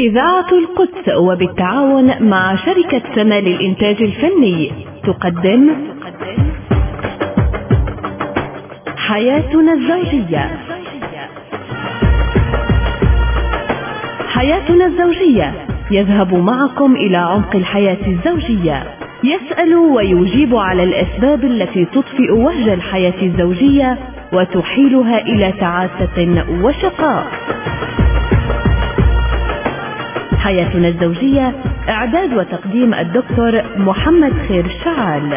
إذاعة القدس وبالتعاون مع شركة سما للإنتاج الفني تقدم حياتنا الزوجية. حياتنا الزوجية يذهب معكم إلى عمق الحياة الزوجية، يسأل ويجيب على الأسباب التي تطفئ وهج الحياة الزوجية وتحيلها إلى تعاسة وشقاء. حياتنا الزوجية، إعداد وتقديم الدكتور محمد خير الشعال.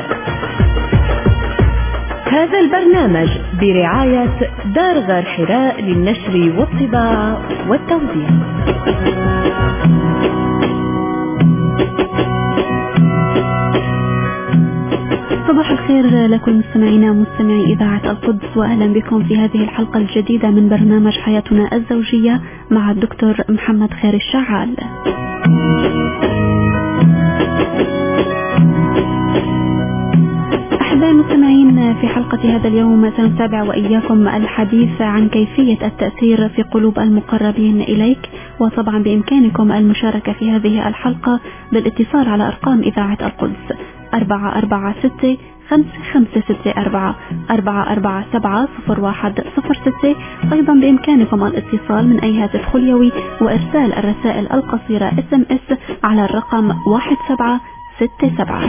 هذا البرنامج برعاية دار غار حراء للنشر والطباعة والتوزيع. صباح الخير لكل مستمعينا ومستمعي إذاعة القدس، وأهلا بكم في هذه الحلقة الجديدة من برنامج حياتنا الزوجية مع الدكتور محمد خير الشعال. أحبائي المستمعين، في حلقة هذا اليوم سنتابع وإياكم الحديث عن كيفية التأثير في قلوب المقربين إليك، وطبعا بإمكانكم المشاركة في هذه الحلقة بالاتصال على أرقام إذاعة القدس 446-5564 447-0106. أيضا بإمكانكم الاتصال من أي هاتف خليوي وإرسال الرسائل القصيرة SMS على الرقم 1767.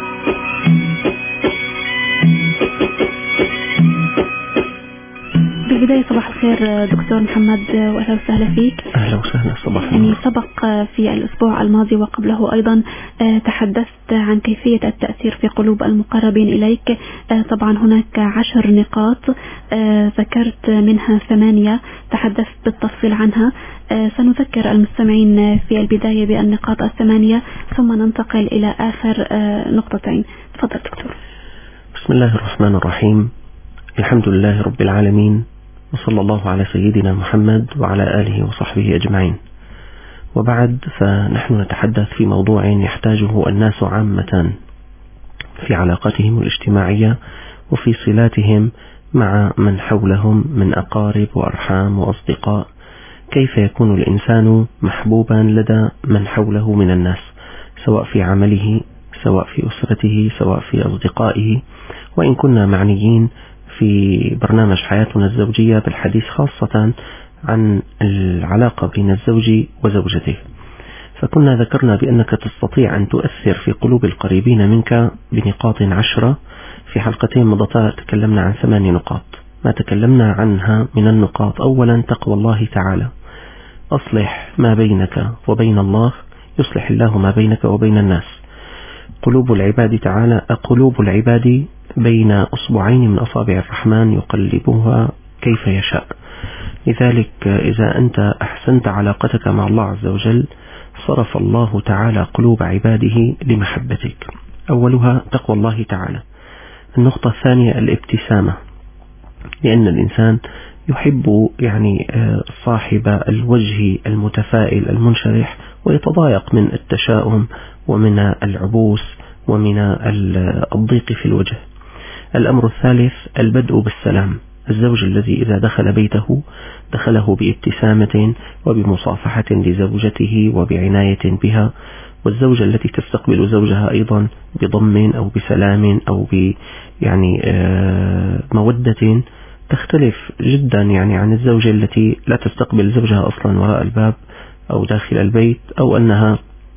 بالبداية صباح الخير دكتور محمد، وأهلا وسهلا فيك. أهلا وسهلا، صباح الخير. يعني سبق في الأسبوع الماضي وقبله أيضا تحدثت عن كيفية التأثير في قلوب المقربين إليك. طبعا هناك 10 نقاط ذكرت منها 8 تحدثت بالتفصيل عنها. سنذكر المستمعين في البداية بالنقاط 8 ثم ننتقل إلى آخر نقطتين. تفضل دكتور. بسم الله الرحمن الرحيم، الحمد لله رب العالمين، وصلى الله على سيدنا محمد وعلى آله وصحبه أجمعين. وبعد، فنحن نتحدث في موضوع يحتاجه الناس عامة في علاقاتهم الاجتماعية وفي صلاتهم مع من حولهم من أقارب وأرحام وأصدقاء. كيف يكون الإنسان محبوبا لدى من حوله من الناس، سواء في عمله، سواء في أسرته، سواء في أصدقائه. وإن كنا معنيين في برنامج حياتنا الزوجية بالحديث خاصة عن العلاقة بين الزوج وزوجته، فكنا ذكرنا بأنك تستطيع أن تؤثر في قلوب القريبين منك بنقاط 10. في حلقتين مضتا تكلمنا عن 8 نقاط. ما تكلمنا عنها من النقاط: أولا، تقوى الله تعالى. أصلح ما بينك وبين الله يصلح الله ما بينك وبين الناس. قلوب العباد بين أصبعين من أصابع الرحمن يقلبها كيف يشاء. لذلك إذا أنت أحسنت علاقتك مع الله عز وجل صرف الله تعالى قلوب عباده لمحبتك. أولها تقوى الله تعالى. النقطة الثانية الابتسامة، لأن الإنسان يحب صاحب الوجه المتفائل المنشرح، ويتضايق من التشاؤم ومن العبوس ومن الضيق في الوجه. الأمر الثالث البدء بالسلام. الزوج الذي إذا دخل بيته دخله بابتسامة وبمصافحة لزوجته وبعناية بها، والزوجة التي تستقبل زوجها أيضا بضم أو بسلام أو مودة تختلف جدا عن الزوجة التي لا تستقبل زوجها أصلا وراء الباب أو داخل البيت، أو أنها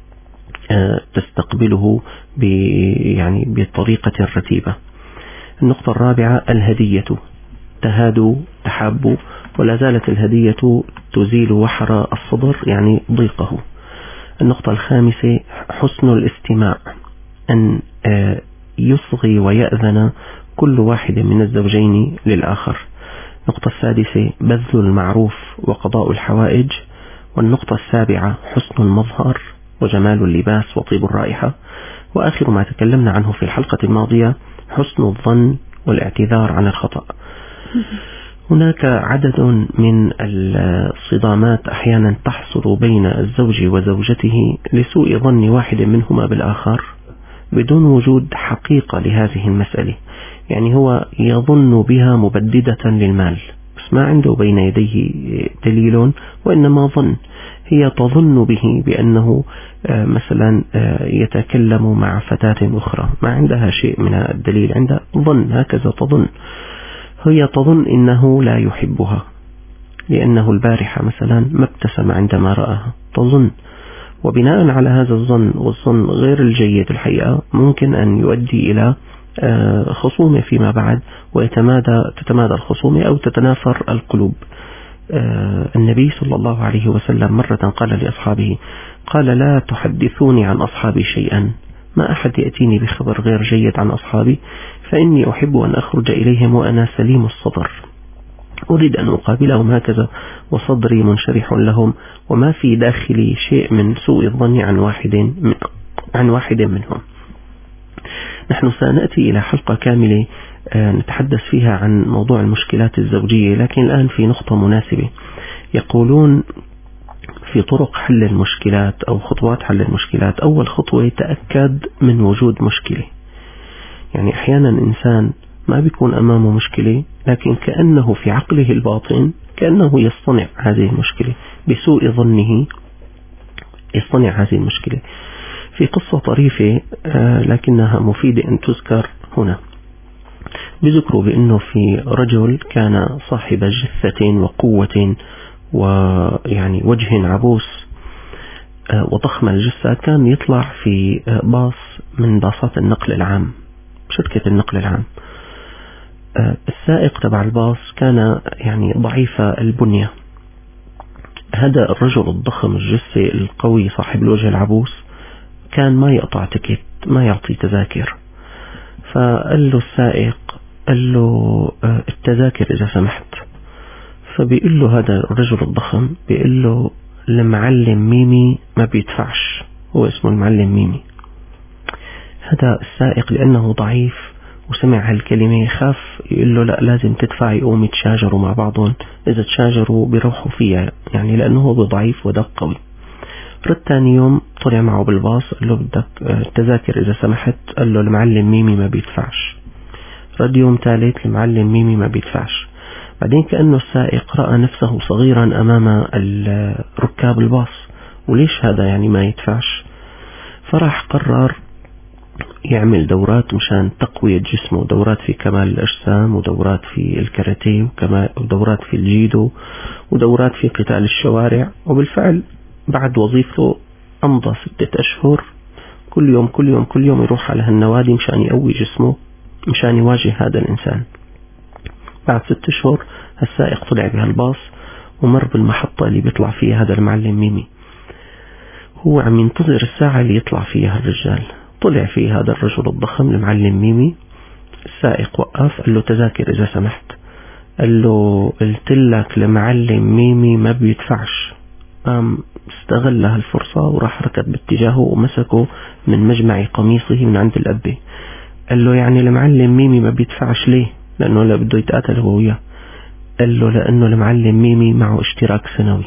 تستقبله بطريقة رتيبة. النقطة الرابعة الهدية. تهادوا تحابوا، ولا زالت الهدية تزيل وحر الصدر ضيقه. النقطة الخامسة حسن الاستماع، أن يصغي ويأذن كل واحد من الزوجين للآخر. النقطة السادسة بذل المعروف وقضاء الحوائج. والنقطة السابعة حسن المظهر وجمال اللباس وطيب الرائحة. وآخر ما تكلمنا عنه في الحلقة الماضية حسن الظن والاعتذار عن الخطأ. هناك عدد من الصدامات أحيانا تحصل بين الزوج وزوجته لسوء ظن واحد منهما بالآخر بدون وجود حقيقة لهذه المسألة. هو يظن بها مبددة للمال، بس ما عنده بين يديه دليل وإنما ظن. هي تظن به بأنه مثلا يتكلم مع فتاة أخرى، ما عندها شيء من الدليل، عندها ظن، هكذا تظن. هي تظن إنه لا يحبها لأنه البارحة مثلا ما ابتسم عندما رآها، تظن. وبناء على هذا الظن، والظن غير الجيد الحقيقة، ممكن أن يؤدي إلى خصومة فيما بعد، وتتمادى الخصومة أو تتنافر القلوب. النبي صلى الله عليه وسلم مرة قال لأصحابه، قال: لا تحدثوني عن أصحابي شيئا، ما أحد يأتيني بخبر غير جيد عن أصحابي، فإني أحب أن أخرج إليهم وأنا سليم الصدر، أريد أن أقابلهم هكذا وصدري منشرح لهم، وما في داخلي شيء من سوء الظن عن واحد منهم. نحن سنأتي إلى حلقة كاملة نتحدث فيها عن موضوع المشكلات الزوجية، لكن الآن في نقطة مناسبة. يقولون في طرق حل المشكلات أو خطوات حل المشكلات، أول خطوة تأكد من وجود مشكلة. يعني أحيانا إنسان ما بيكون أمامه مشكلة، لكن كأنه في عقله الباطن كأنه يصطنع هذه المشكلة، بسوء ظنه يصطنع هذه المشكلة. في قصة طريفة لكنها مفيدة أن تذكر هنا. بذكروا بأنه في رجل كان صاحب جثة وقوة ويعني وجه عبوس وضخم الجثة، كان يطلع في باص من باصات النقل العام، شركة النقل العام. السائق تبع الباص كان يعني ضعيف البنية. هذا الرجل الضخم الجثة القوي صاحب الوجه العبوس كان ما يقطع تكت، ما يعطي تذاكر. فقال له السائق، قال له التذاكر إذا سمحت. فبيقول له هذا الرجل الضخم، بيقول له المعلم ميمي ما بيدفعش، هو اسمه المعلم ميمي. هذا السائق لأنه ضعيف وسمع هالكلمة خاف، يقول له لا لازم تدفع، يقوم يتشاجروا مع بعضهم، إذا تشاجروا بيروحوا فيها، يعني لأنه هو ضعيف وده قوي. رد تاني يوم طلع معه بالباص، قال له بدك التذاكر إذا سمحت، قال له المعلم ميمي ما بيدفعش. رد يوم ثالث، المعلم ميمي ما بيدفعش. بعدين كأنه السائق رأى نفسه صغيرا أمام ركاب الباص، وليش هذا يعني ما يدفعش؟ فراح قرر يعمل دورات مشان تقوية جسمه، دورات في كمال الأجسام، ودورات في الكاراتيه، ودورات في الجيدو، ودورات في قتال الشوارع. وبالفعل بعد وظيفته أمضى 6 أشهر كل يوم يروح على هالنوادي مشان يقوي جسمه، مشان يواجه هذا الإنسان. بعد 6 أشهر السائق طلع بهالباص ومر بالمحطة اللي بيطلع فيها هذا المعلم ميمي. هو عم ينتظر الساعة اللي يطلع فيها الرجال. طلع فيه هذا الرجل الضخم المعلم ميمي. السائق وقف، قال له تذاكر إذا سمحت. قال له قلت لك المعلم ميمي ما بيدفعش. قام استغل هالفرصة وراح ركض باتجاهه ومسكه من مجمع قميصه من عند الأبي. قال له يعني المعلم ميمي ما بيدفعش ليه؟ لأنه لا بده يتقاتل هو وياه. قال له لأنه المعلم ميمي معه اشتراك سنوي.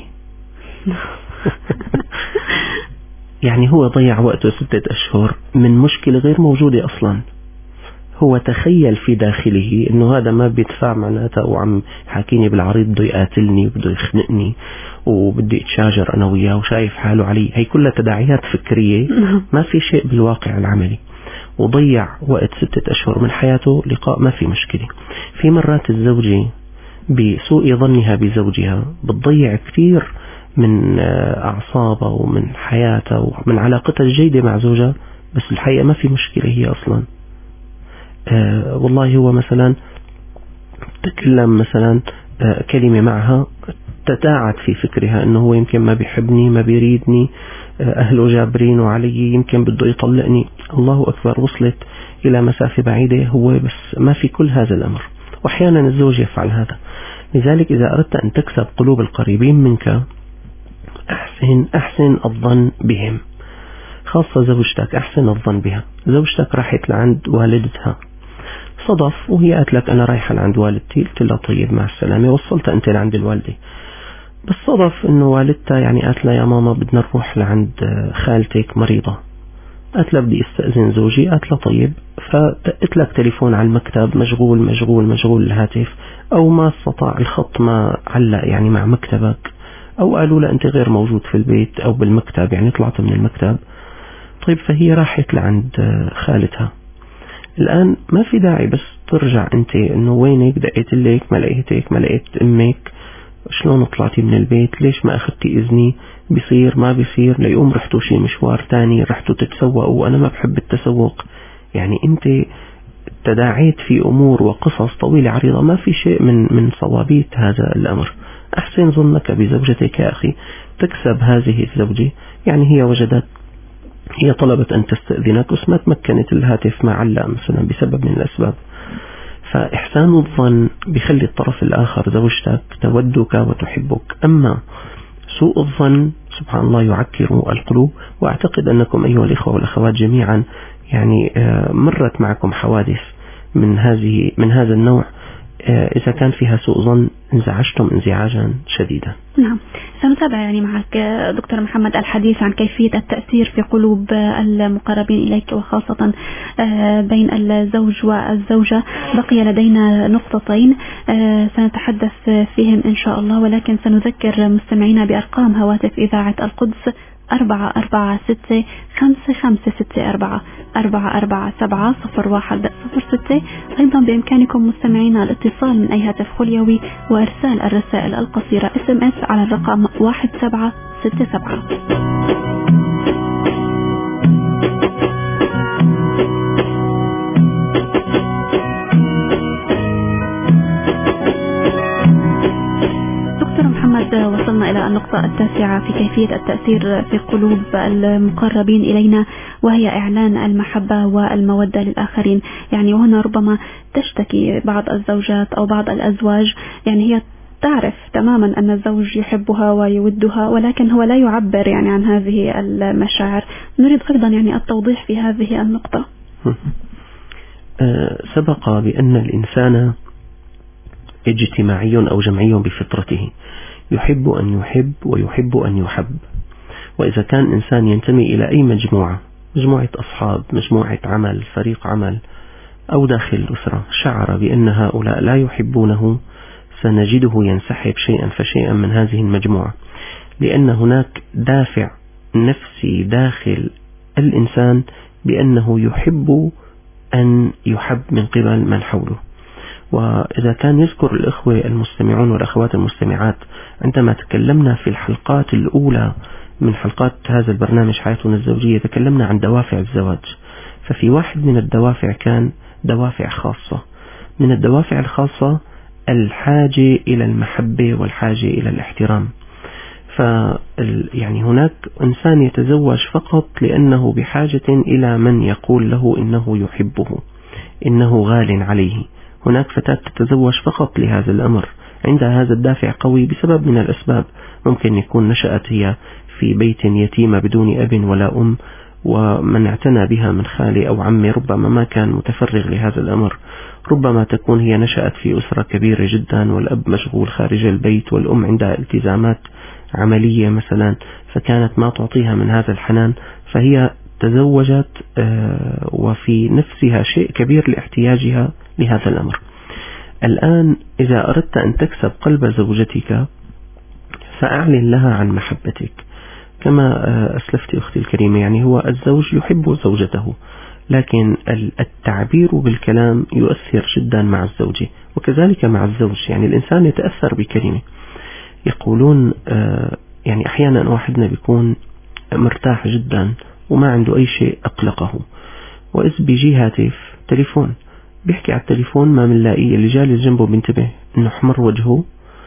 يعني هو ضيع وقته 6 أشهر من مشكلة غير موجودة أصلا. هو تخيل في داخله إنه هذا ما بيدفع، معناته وعم حاكيني بالعريض بده يقاتلني وبده يخنقني وبدي اتشاجر أنا وياه، وشايف حاله علي. هي كلها تداعيات فكرية، ما في شيء بالواقع العملي. وضيع وقت 6 أشهر من حياته لقاء ما في مشكلة. في مرات الزوجة بسوء ظنها بزوجها بتضيع كثير من أعصابها ومن حياتها ومن علاقتها الجيدة مع زوجها، بس الحقيقة ما في مشكلة هي أصلا. والله هو مثلا تكلم مثلا كلمة معها تداعت في فكرها أنه هو يمكن ما بيحبني، ما بيريدني، أهله جابرينه علي، يمكن بده يطلقني. الله أكبر، وصلت إلى مسافة بعيدة هو، بس ما في كل هذا الأمر. وأحيانا الزوج يفعل هذا. لذلك إذا أردت أن تكسب قلوب القريبين منك، أحسن الظن بهم، خاصة زوجتك. أحسن الظن بها. زوجتك راحت لعند والدتها، صدف وهي قالت لك أنا رايحة لعند والدتي، قلت لها طيب مع السلامة، وصلت أنت لعند الوالدة. بس صدف إنه والدتها يعني قالت لها يا ماما بدنا نروح لعند خالتك مريضة. قالت لها بدي استأذن زوجي. قالت لها طيب. فدقت لك تليفون على المكتب، مشغول الهاتف، أو ما استطاع الخط، ما علق يعني مع مكتبك، أو قالوا لا أنت غير موجود في البيت أو بالمكتب، يعني طلعت من المكتب. طيب فهي راحت لعند خالتها. الآن ما في داعي بس ترجع أنت إنه وينك، دقيت لك ما لقيتك، ما لقيت أمك، شلون طلعتي من البيت، ليش ما أخذتي إذني، بيصير ما بيصير، ليقوم رحتوا شي مشوار تاني، رحتوا تتسوقوا، وأنا ما بحب التسوق. يعني أنت تداعيت في أمور وقصص طويلة عريضة ما في شيء من صوابيت هذا الأمر. أحسن ظنك بزوجتك يا أخي، تكسب هذه الزوجة، يعني هي طلبت أن تستأذنك بس ما تمكنت، الهاتف ما علق مثلا بسبب من الأسباب. فإحسان الظن بيخلي الطرف الآخر زوجتك تودك وتحبك. أما سوء الظن سبحان الله يعكر القلوب. وأعتقد أنكم أيها الإخوة والأخوات جميعا يعني مرت معكم حوادث من هذا النوع، إذا كان فيها سوء ظن انزعجتم انزعاجا شديدا. نعم، سنتابع يعني معك دكتور محمد الحديث عن كيفية التأثير في قلوب المقربين إليك، وخاصة بين الزوج والزوجة. بقي لدينا نقطتين سنتحدث فيهم إن شاء الله، ولكن سنذكر مستمعينا بأرقام هواتف إذاعة القدس 446-5564 447-0106. أيضا بإمكانكم مستمعينا الاتصال من أي هاتف خليوي وإرسال الرسائل القصيرة SMS على الرقم 1767. وصلنا إلى النقطة التاسعة في كيفية التأثير في قلوب المقربين إلينا، وهي إعلان المحبة والمودة للآخرين. يعني وهنا ربما تشتكي بعض الزوجات أو بعض الأزواج، يعني هي تعرف تماما أن الزوج يحبها ويودها، ولكن هو لا يعبر يعني عن هذه المشاعر. نريد أيضا يعني التوضيح في هذه النقطة. سبق بأن الإنسان اجتماعي أو جمعي بفطرته، يحب أن يحب ويحب أن يحب. وإذا كان إنسان ينتمي إلى أي مجموعة أصحاب، مجموعة عمل، فريق عمل، أو داخل الأسرة، شعر بأن هؤلاء لا يحبونه، سنجده ينسحب شيئا فشيئا من هذه المجموعة، لأن هناك دافع نفسي داخل الإنسان بأنه يحب أن يحب من قبل من حوله. وإذا كان يذكر الإخوة المستمعون والأخوات المستمعات عندما تكلمنا في الحلقات الأولى من حلقات هذا البرنامج حياتنا الزوجية، تكلمنا عن دوافع الزواج. ففي واحد من الدوافع كان دوافع خاصة. من الدوافع الخاصة الحاجة إلى المحبة والحاجة إلى الاحترام. يعني هناك إنسان يتزوج فقط لأنه بحاجة إلى من يقول له إنه يحبه، إنه غال عليه. هناك فتاة تتزوج فقط لهذا الأمر، عندها هذا الدافع قوي بسبب من الأسباب. ممكن يكون نشأت هي في بيت يتيمة بدون أب ولا أم، ومن اعتنى بها من خالي أو عمي ربما ما كان متفرغ لهذا الأمر. ربما تكون هي نشأت في أسرة كبيرة جدا والأب مشغول خارج البيت، والأم عندها التزامات عملية مثلا، فكانت ما تعطيها من هذا الحنان، فهي تزوجت وفي نفسها شيء كبير لاحتياجها لهذا الأمر. الآن إذا أردت أن تكسب قلب زوجتك فأعلن لها عن محبتك. كما أسلفت أختي الكريمة، يعني هو الزوج يحب زوجته، لكن التعبير بالكلام يؤثر جدا مع الزوجة، وكذلك مع الزوج. يعني الإنسان يتأثر بكلمة. يقولون يعني أحيانا واحدنا بيكون مرتاح جدا وما عنده أي شيء أقلقه، وإذ بيجي هاتف تليفون، بيحكي على التليفون ما بنلاقيه، اللي جالس جنبه بينتبه إنه حمر وجهه،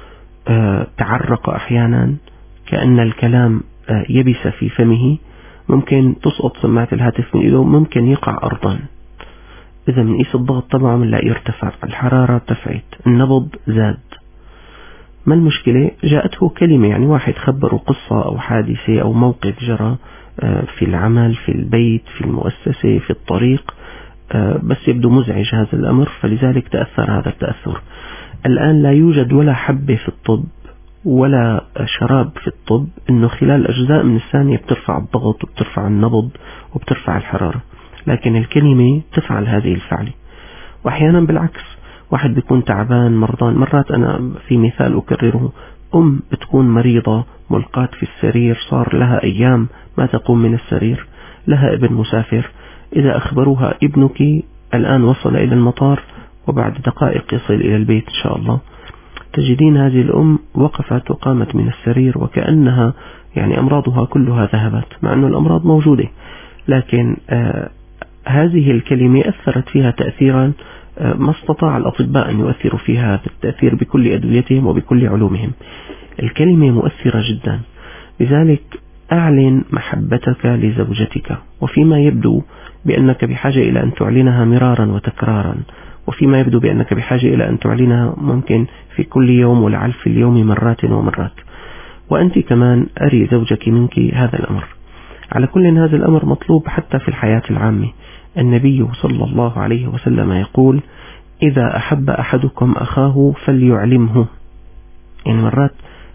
تعرق أحيانا كأن الكلام يبس في فمه، ممكن تسقط سماعة الهاتف من إيده، ممكن يقع أرضا. إذا من قيس الضغط طبعا بنلاقيه ارتفع، الحرارة ارتفعت، النبض زاد. ما المشكلة؟ جاءته كلمة، يعني واحد خبره قصة أو حادثة أو موقف جرى في العمل، في البيت، في المؤسسة، في الطريق، بس يبدو مزعج هذا الأمر، فلذلك تأثر هذا التأثر. الآن لا يوجد ولا حبة في الطب ولا شراب في الطب إنه خلال أجزاء من الثانية بترفع الضغط وبترفع النبض وبترفع الحرارة، لكن الكلمة تفعل هذه الفعلة. وأحيانا بالعكس، واحد بيكون تعبان مرضان. مرات أنا في مثال أكرره، بتكون مريضة ملقاة في السرير، صار لها أيام ما تقوم من السرير، لها ابن مسافر، إذا أخبروها ابنك الآن وصل إلى المطار وبعد دقائق يصل إلى البيت إن شاء الله، تجدين هذه الأم وقفت وقامت من السرير وكأنها يعني أمراضها كلها ذهبت، مع أن الأمراض موجودة، لكن هذه الكلمة أثرت فيها تأثيرا ما استطاع الأطباء أن يؤثروا فيها بالتأثير بكل أدويتهم وبكل علومهم. الكلمة مؤثرة جدا، لذلك أعلن محبتك لزوجتك، وفيما يبدو بأنك بحاجة إلى أن تعلنها مرارا وتكرارا، وفيما يبدو بأنك بحاجة إلى أن تعلنها ممكن في كل يوم ولعل في اليوم مرات ومرات، وأنت كمان أري زوجك منك هذا الأمر. على كل هذا الأمر مطلوب حتى في الحياة العامة. النبي صلى الله عليه وسلم يقول: إذا أحب أحدكم أخاه فليعلمه. يعني مرات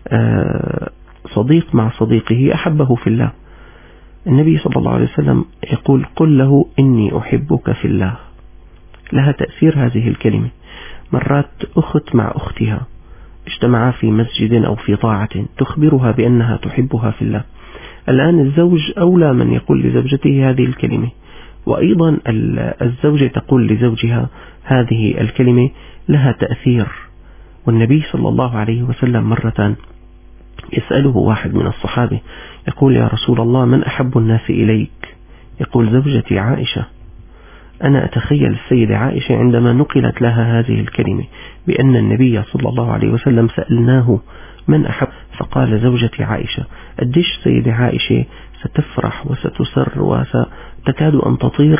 صديق مع صديقه أحبه في الله، النبي صلى الله عليه وسلم يقول: قل له إني أحبك في الله. لها تأثير هذه الكلمة. مرات أخت مع أختها اجتمعا في مسجد أو في طاعة تخبرها بأنها تحبها في الله. الآن الزوج أولى من يقول لزوجته هذه الكلمة، وأيضا الزوجة تقول لزوجها هذه الكلمة، لها تأثير. والنبي صلى الله عليه وسلم مرة يسأله واحد من الصحابة يقول: يا رسول الله، من أحب الناس إليك؟ يقول: زوجتي عائشة. أنا أتخيل السيدة عائشة عندما نقلت لها هذه الكلمة بأن النبي صلى الله عليه وسلم سألناه من أحب، فقال زوجتي عائشة. قديش السيدة عائشة ستفرح وستسر وستكاد أن تطير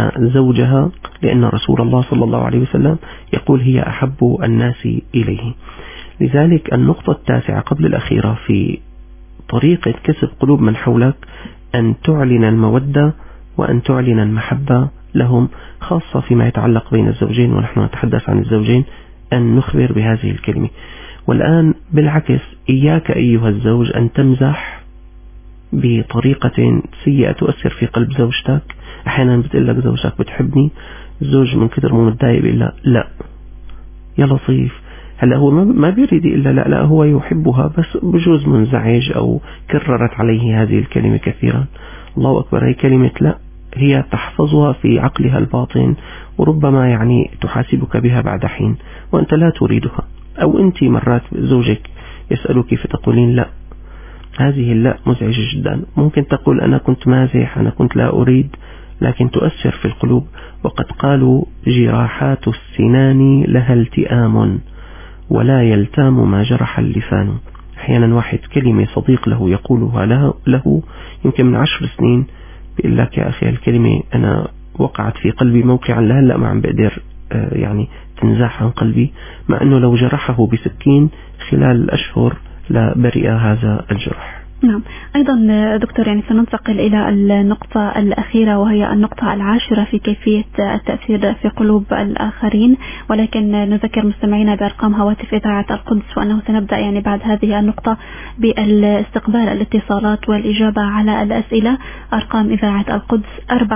لأن رسول الله صلى الله عليه وسلم يقول هي أحب الناس إليه. لذلك النقطة التاسعة قبل الأخيرة في طريقة كسب قلوب من حولك أن تعلن المودة وأن تعلن المحبة لهم، خاصة فيما يتعلق بين الزوجين، ونحن نتحدث عن الزوجين، أن نخبر بهذه الكلمة. والآن بالعكس، إياك أيها الزوج أن تمزح بطريقة سيئة تؤثر في قلب زوجتك. أحيانا بتقول لك زوجتك بتحبني، الزوج من كثر مو متضايق بيقول لا يا لطيف. هلا هو ما بيريد إلا لا هو يحبها، بس بجوز منزعج أو كررت عليه هذه الكلمة كثيرا. الله أكبر، هي كلمة لا هي تحفظها في عقلها الباطن، وربما يعني تحاسبك بها بعد حين وأنت لا تريدها. أو أنت مرات زوجك يسألك فتقولين لا، هذه اللا مزعجة جدا. ممكن تقول أنا كنت مازح، أنا كنت لا أريد، لكن تؤثر في القلوب. وقد قالوا: جراحات السنان لها التئام ولا يلتام ما جرح اللسان. أحيانا واحد كلمة صديق له يقولها له يمكن من 10 سنين، بيقول لك يا أخي الكلمة أنا وقعت في قلبي موقعا لهلا ما عم بقدر يعني تنزاح عن قلبي، مع أنه لو جرحه بسكين خلال أشهر لبرئ هذا الجرح. نعم. أيضا دكتور يعني سننتقل إلى النقطة الأخيرة، وهي النقطة العاشرة في كيفية التأثير في قلوب الآخرين، ولكن نذكر مستمعينا بأرقام هواتف إذاعة القدس، وأنه سنبدأ يعني بعد هذه النقطة بالاستقبال الاتصالات والإجابة على الأسئلة. أرقام إذاعة القدس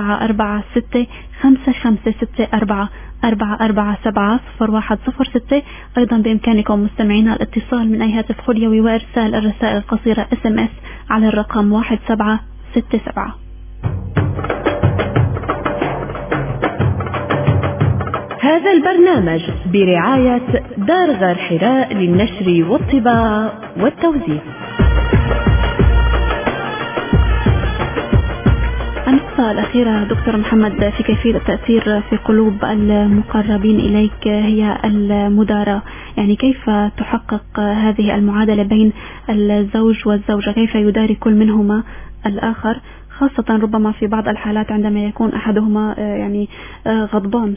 446-556-447-0106. أيضا بإمكانكم مستمعينا الاتصال من أي هاتف خليوي وإرسال الرسائل القصيرة SMS على الرقم 1767. هذا البرنامج برعاية دار غار حراء للنشر والطباعة والتوزيع. النقطة الأخيرة دكتور محمد في كيفية التأثير في قلوب المقربين إليك هي المداراة. يعني كيف تحقق هذه المعادلة بين الزوج والزوجة؟ كيف يداري كل منهما الآخر، خاصة ربما في بعض الحالات عندما يكون أحدهما يعني غضبان؟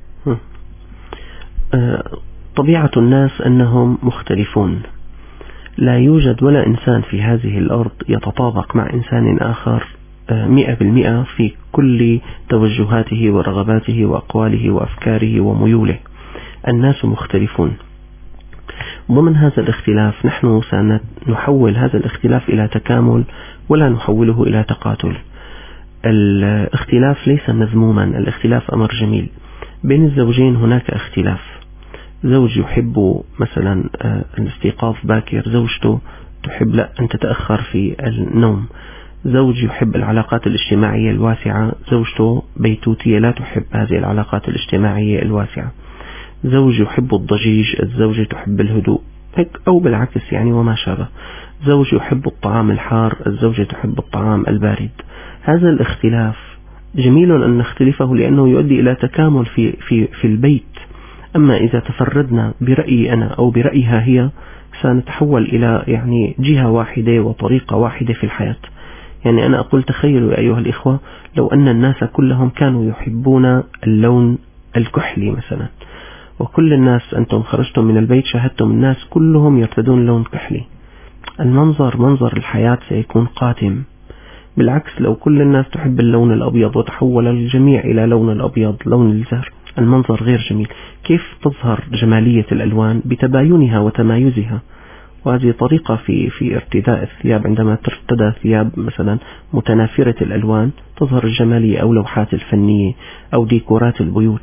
طبيعة الناس أنهم مختلفون، لا يوجد ولا إنسان في هذه الأرض يتطابق مع إنسان آخر 100% في كل توجهاته ورغباته وأقواله وأفكاره وميوله. الناس مختلفون. ومن هذا الاختلاف نحن سنحول هذا الاختلاف إلى تكامل ولا نحوله إلى تقاتل. الاختلاف ليس مذموما، الاختلاف أمر جميل. بين الزوجين هناك اختلاف، زوج يحب مثلا الاستيقاظ باكر، زوجته تحب لا أن تتأخر في النوم، زوج يحب العلاقات الاجتماعية الواسعة، زوجته بيتوتية لا تحب هذه العلاقات الاجتماعية الواسعة، زوج يحب الضجيج، الزوجة تحب الهدوء، أو بالعكس يعني وما شابه، زوج يحب الطعام الحار، الزوجة تحب الطعام البارد. هذا الاختلاف جميل أن نختلفه لأنه يؤدي إلى تكامل في البيت. أما إذا تفردنا برأيي أنا أو برأيها هي سنتحول إلى يعني جهة واحدة وطريقة واحدة في الحياة. يعني أنا أقول تخيلوا يا أيها الإخوة لو أن الناس كلهم كانوا يحبون اللون الكحلي مثلا، وكل الناس أنتم خرجتم من البيت شاهدتم الناس كلهم يرتدون لون كحلي، منظر الحياة سيكون قاتم. بالعكس لو كل الناس تحب اللون الأبيض وتحول الجميع إلى لون الأبيض لون الزهر، المنظر غير جميل. كيف تظهر جمالية الألوان؟ بتباينها وتمايزها. وهذه طريقة في ارتداء الثياب، عندما ترتدى ثياب مثلا متنافرة الألوان تظهر الجمالية، أو لوحات الفنية أو ديكورات البيوت.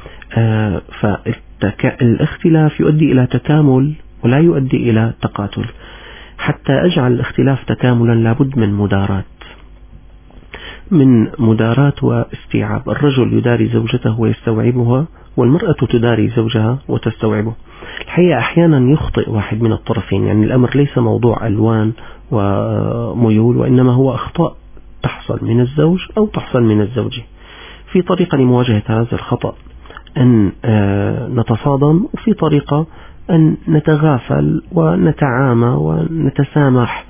فالاختلاف يؤدي إلى تكامل ولا يؤدي إلى تقاتل. حتى أجعل الاختلاف تكاملا لابد من مداراة واستيعاب. الرجل يداري زوجته ويستوعبها، والمرأة تداري زوجها وتستوعبه. الحقيقة أحيانا يخطئ واحد من الطرفين، يعني الأمر ليس موضوع ألوان وميول، وإنما هو أخطاء تحصل من الزوج أو تحصل من الزوجة. في طريقة لمواجهة هذا الخطأ أن نتصادم، وفي طريقة أن نتغافل ونتعامى ونتسامح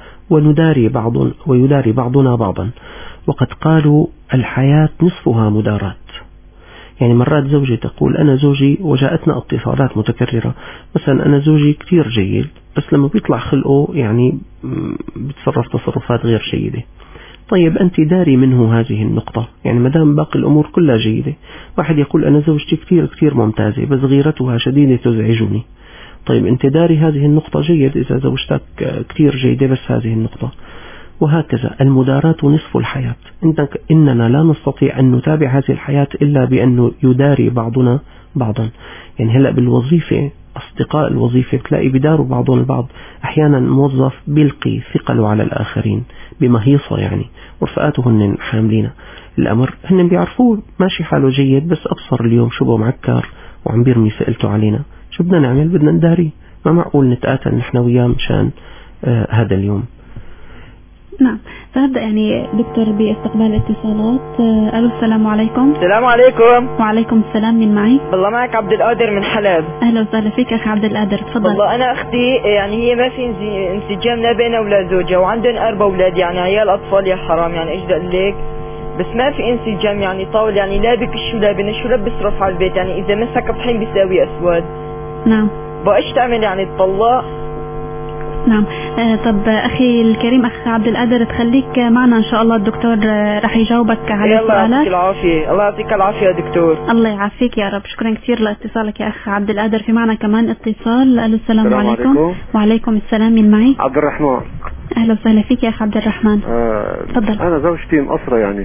ويداري بعضنا بعضا. وقد قالوا الحياة نصفها مداراة. يعني مرات زوجي تقول أنا زوجي، وجاءتنا اتصالات متكررة، مثلا أنا زوجي كتير جيد بس لما بيطلع خلقه يعني بتصرف تصرفات غير جيدة. طيب أنت داري منه هذه النقطة، يعني مدام باقي الأمور كلها جيدة. واحد يقول أنا زوجتي كتير ممتازة بس غيرتها شديدة تزعجني. طيب أنت داري هذه النقطة جيد، إذا زوجتك كتير جيدة بس هذه النقطة. وهكذا المداراة نصف الحياة. إننا لا نستطيع أن نتابع هذه الحياة إلا بأن يداري بعضنا بعضا. يعني هلأ بالوظيفة أصدقاء الوظيفة بتلاقي بداروا بعضهم البعض. أحيانا موظف بيلقي ثقله على الآخرين بمهيصة، يعني ورفقاتهن حاملين الأمر، هن بيعرفوه ماشي حاله جيد بس أبصر اليوم شبه معكر وعم بيرمي سئلته علينا. شو بدنا نعمل؟ بدنا نداري. ما معقول نتقاتل نحن وياه مشان هذا اليوم. نعم. فنبدأ يعني دكتور باستقبال الاتصالات. ألو السلام عليكم. السلام عليكم. وعليكم السلام. من معي؟ والله معك عبد القادر من حلب. أهلا وسهلا فيك أخي عبد القادر، تفضل. والله أنا أختي يعني هي ما في انسجام لا بينها ولا زوجها، وعندهم 4 أولاد يعني عيال أطفال يا حرام، يعني إيش بدي أقول لك، بس ما في انسجام. يعني طاول يعني لا بكش ولا بنش ولا بيصرف على البيت، يعني إذا مسك طحين بيساوي أسود. نعم. بقى تعمل يعني تطلق. نعم. طب أخي الكريم أخ عبد القادر تخليك معنا إن شاء الله، الدكتور رح يجاوبك على سؤالك. الله يعطيك العافية. الله يعطيك العافية يا دكتور. الله يعافيك يا رب. شكرا كثير لاتصالك يا أخ عبد القادر. في معنا كمان اتصال. السلام عليكم. وعليكم السلام. من معي؟ عبد الرحمن. أهلا وسهلا فيك يا أخ عبد الرحمن. تفضل. أنا زوجتي مقصرة، يعني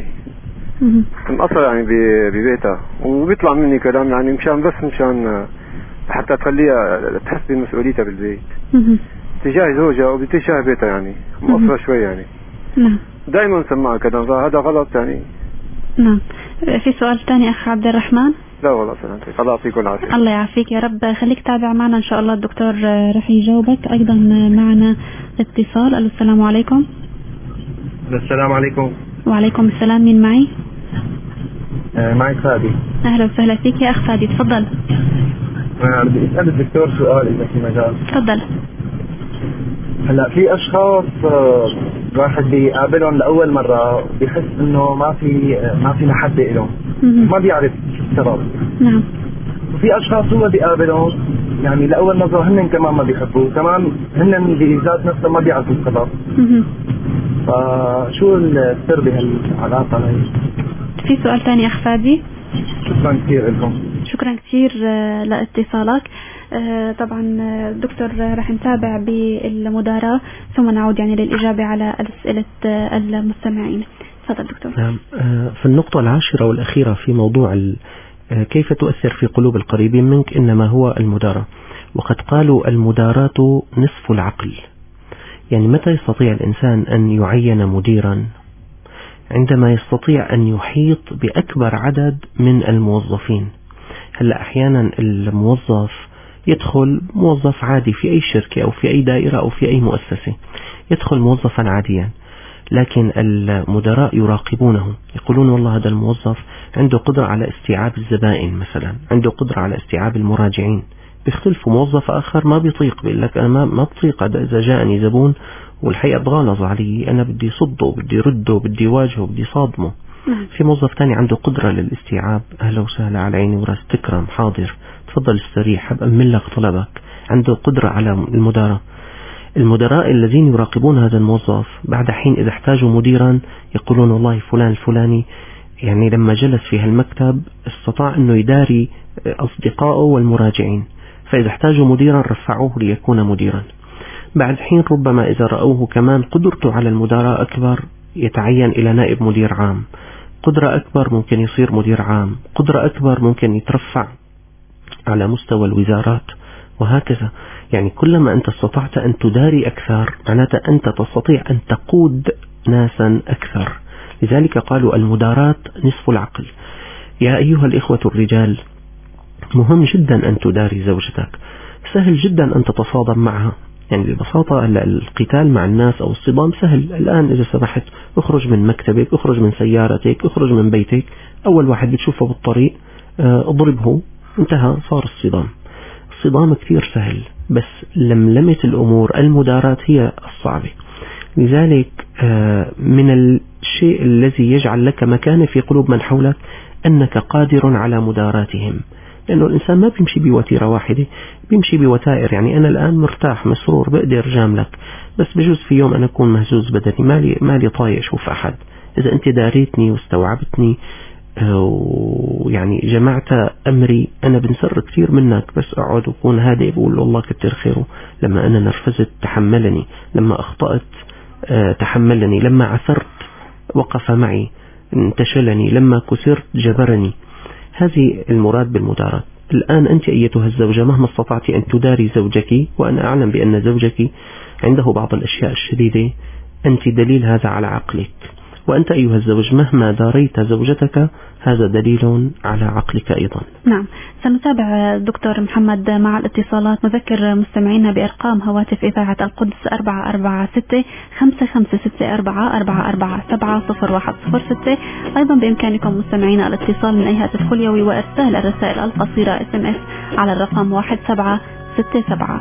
مقصرة يعني ببيتها، وبيطلع مني كلام يعني مشان حتى تخليها تحس بمسؤوليتها بالبيت تجاه زوجها وبتجاه بيتها، يعني مقصرة شوي يعني. نعم. دائما نسمعها كلام، فهذا غلط يعني. نعم. في سؤال ثاني أخ عبد الرحمن؟ لا والله سلامتك. الله يعطيك العافية. الله يعافيك يا رب. خليك تابع معنا إن شاء الله، الدكتور رح يجاوبك. أيضا معنا اتصال. السلام عليكم. السلام عليكم. وعليكم السلام. من معي؟ معي فادي. أهلا وسهلا فيك يا أخ فادي، تفضل. بدي أسأل الدكتور سؤال إذا في مجال. تفضل. هلا في أشخاص الواحد بيقابلهم لأول مرة بيحس إنه ما في محبة لهم، ما بيعرف السبب. نعم. وفي أشخاص هو بيقابلهم يعني لأول نظرة هن كمان ما بيحبوه، كمان هن بذات نفسهم ما بيعرفوا السبب. فشو السر بهالعلاقة هاي؟ في سؤال ثاني أخ فادي؟ شكرا كثير لكم. شكرا كثير لاتصالك. طبعا دكتور رح نتابع بالمداراة ثم نعود يعني للإجابة على أسئلة المستمعين. تفضل دكتور. نعم. في النقطة 10 والأخيرة في موضوع كيف تؤثر في قلوب القريبين منك، إنما هو المداراة. وقد قالوا المداراة نصف العقل. يعني متى يستطيع الإنسان أن يعين مديرا؟ عندما يستطيع أن يحيط بأكبر عدد من الموظفين. هلأ أحيانا الموظف يدخل موظف عادي في أي شركة أو في أي دائرة أو في أي مؤسسة، يدخل موظفا عاديا، لكن المدراء يراقبونه، يقولون والله هذا الموظف عنده قدرة على استيعاب الزبائن مثلا، عنده قدرة على استيعاب المراجعين. بيختلف موظف آخر ما بيطيق، بيقول لك أنا ما بطيق، إذا جاءني زبون والحقيقة بغالظ علي أنا بدي صده، بدي رده، بدي واجهه، بدي صادمه. في موظف تاني عنده قدرة للاستيعاب، أهلا وسهلا، على عيني وراس، تكرم، حاضر، تفضل استريح، حب أمن لك طلبك. عنده قدرة على المدارة. المدراء الذين يراقبون هذا الموظف بعد حين إذا احتاجوا مديرا يقولون والله فلان الفلاني يعني لما جلس في هالمكتب استطاع أنه يداري أصدقائه والمراجعين، فإذا احتاجوا مديرا رفعوه ليكون مديرا. بعد حين ربما إذا رأوه كمان قدرته على المدارة أكبر يتعين إلى نائب مدير عام، قدرة أكبر ممكن يصير مدير عام، قدرة أكبر ممكن يترفع على مستوى الوزارات، وهكذا. يعني كلما أنت استطعت أن تداري أكثر معناته أنت تستطيع أن تقود ناسا أكثر. لذلك قالوا المدارات نصف العقل. يا أيها الإخوة الرجال، مهم جدا أن تداري زوجتك، سهل جدا أن تتصادم معها. يعني ببساطة القتال مع الناس أو الصدام سهل. الآن إذا سمحت اخرج من مكتبك، اخرج من سيارتك، اخرج من بيتك، أول واحد بتشوفه بالطريق اضربه، انتهى، صار الصدام. الصدام كثير سهل، بس لملمة الأمور المدارات هي الصعبة. لذلك من الشيء الذي يجعل لك مكانة في قلوب من حولك أنك قادر على مداراتهم، لأنه الإنسان ما بيمشي بوتيرة واحدة، بيمشي بوتائر. يعني أنا الآن مرتاح مسرور بقدر جاملك، بس بجوز في يوم أنا أكون مهزوز بدني، مالي طايق أشوف أحد. إذا أنت داريتني واستوعبتني ويعني جمعت أمري، أنا بنسر كثير منك، بس أقعد وكون هادئ بقول والله كتر خيره. لما أنا نرفزت تحملني، لما أخطأت تحملني، لما عثرت وقف معي، انتشلني، لما كسرت جبرني. هذه المراد بالمدارة. الآن أنت أيتها الزوجة مهما استطعت أن تداري زوجك، وأنا أعلم بأن زوجك عنده بعض الأشياء الشديدة، أنت دليل هذا على عقلك. وأنت أيها الزوج مهما داريت زوجتك هذا دليل على عقلك أيضا. نعم، سنتابع دكتور محمد مع الاتصالات. نذكر مستمعينا بأرقام هواتف إذاعة القدس 446-556-4447-0106. أيضا بإمكانكم مستمعينا الاتصال من أي هاتف خليوي وإرسال الرسائل القصيرة SMS على الرقم 1767.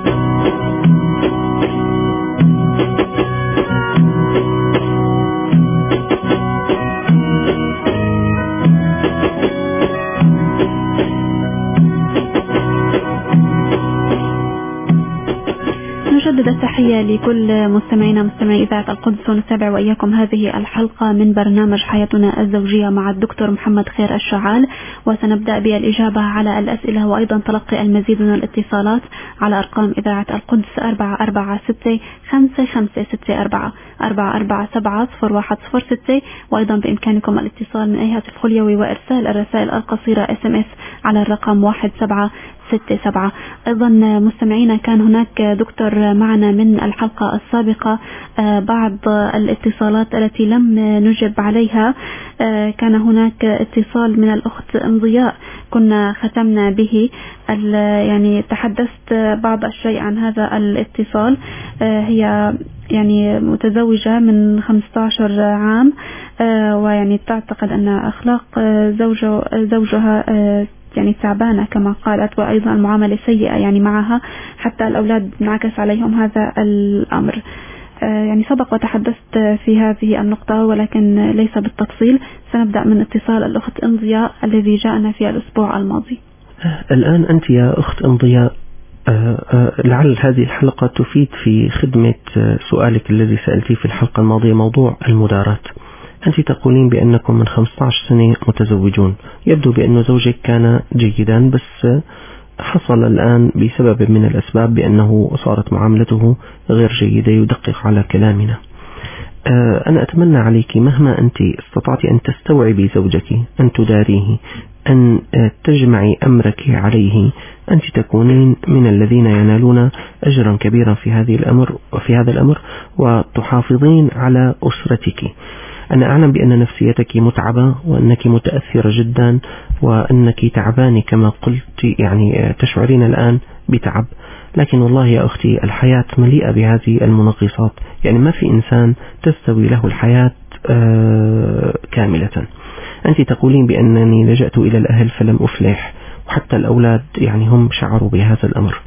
نجدد التحية لكل مستمعينا مستمعي إذاعة القدس، ونتابع وإياكم هذه الحلقة من برنامج حياتنا الزوجية مع الدكتور محمد خير الشعال. وسنبدأ بالإجابة على الأسئلة وأيضا تلقي المزيد من الاتصالات على أرقام إذاعة القدس 446-556-4447-0106. وأيضا بإمكانكم الاتصال من أي هاتف خليوي وإرسال الرسائل القصيرة SMS على الرقم 1767. أيضا مستمعينا كان هناك دكتور معنا من الحلقة السابقة بعض الاتصالات التي لم نجب عليها. كان هناك اتصال من الأخت ضياء كنا ختمنا به، يعني تحدثت بعض الشيء عن هذا الاتصال. هي يعني متزوجة من 15 عام، ويعني تعتقد أن أخلاق زوجها يعني تعبانة كما قالت، وأيضا المعاملة سيئة يعني معها، حتى الأولاد انعكس عليهم هذا الأمر. يعني سبق وتحدثت في هذه النقطة ولكن ليس بالتفصيل. سنبدأ من اتصال الأخت انضياء الذي جاءنا في الأسبوع الماضي. الآن أنت يا أخت انضياء لعل هذه الحلقة تفيد في خدمة سؤالك الذي سألتيه في الحلقة الماضية، موضوع المدارات. أنت تقولين بأنكم من 15 سنة متزوجون، يبدو بأن زوجك كان جيدا، بس حصل الآن بسبب من الأسباب بأنه صارت معاملته غير جيدة، يدقق على كلامنا. أنا أتمنى عليك مهما أنت استطعت أن تستوعبي زوجك، أن تداريه، أن تجمعي أمرك عليه، أنت تكونين من الذين ينالون أجرا كبيرا في هذا الأمر وتحافظين على أسرتك. أنا أعلم بأن نفسيتك متعبة وأنك متأثرة جدا وأنك تعبانة كما قلت، يعني تشعرين الآن بتعب، لكن والله يا أختي الحياة مليئة بهذه المنغصات، يعني ما في إنسان تستوي له الحياة كاملة. أنت تقولين بأنني لجأت إلى الأهل فلم أفلح، وحتى الأولاد يعني هم شعروا بهذا الأمر.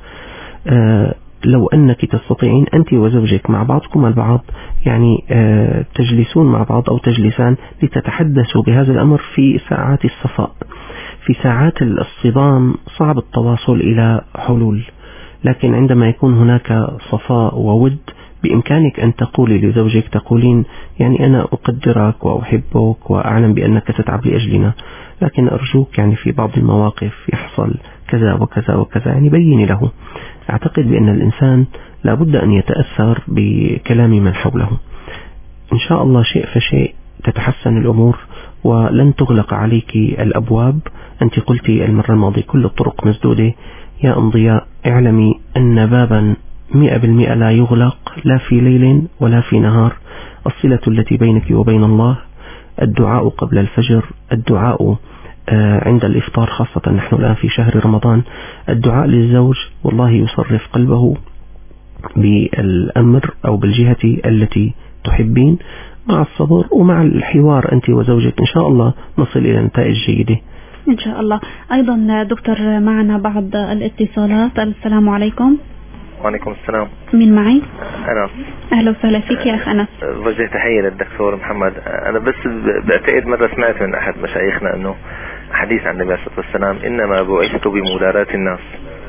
لو أنك تستطيعين أنت وزوجك مع بعضكم البعض، يعني تجلسون مع بعض أو تجلسان لتتحدثوا بهذا الأمر في ساعات الصفاء. في ساعات الصدام صعب التواصل إلى حلول، لكن عندما يكون هناك صفاء وود بإمكانك أن تقولي لزوجك، تقولين يعني أنا أقدرك وأحبك وأعلم بأنك تتعب لأجلنا، لكن أرجوك يعني في بعض المواقف يحصل كذا وكذا وكذا، يعني بيني له. أعتقد بأن الإنسان لابد أن يتأثر بكلام من حوله. إن شاء الله شيء فشيء تتحسن الأمور ولن تغلق عليك الأبواب. أنت قلتي المرة الماضية كل الطرق مسدودة. يا أم ضياء اعلمي أن بابا 100% لا يغلق، لا في ليل ولا في نهار. الصلة التي بينك وبين الله، الدعاء قبل الفجر، الدعاء عند الإفطار، خاصة نحن الآن في شهر رمضان، الدعاء للزوج والله يصرف قلبه بالأمر أو بالجهة التي تحبين، مع الصبر ومع الحوار أنت وزوجك إن شاء الله نصل إلى نتائج جيدة إن شاء الله. أيضا دكتور معنا بعض الاتصالات. السلام عليكم. وعليكم السلام. مين معي؟ أنس. أهلا وسهلا فيك يا أخ أنس. وجه تحية للدكتور محمد. أنا بس بعتقد مرة سمعت من أحد مشايخنا أنه حديث عن النبي صلى الله عليه وسلم إنما بعثت بمداراة الناس،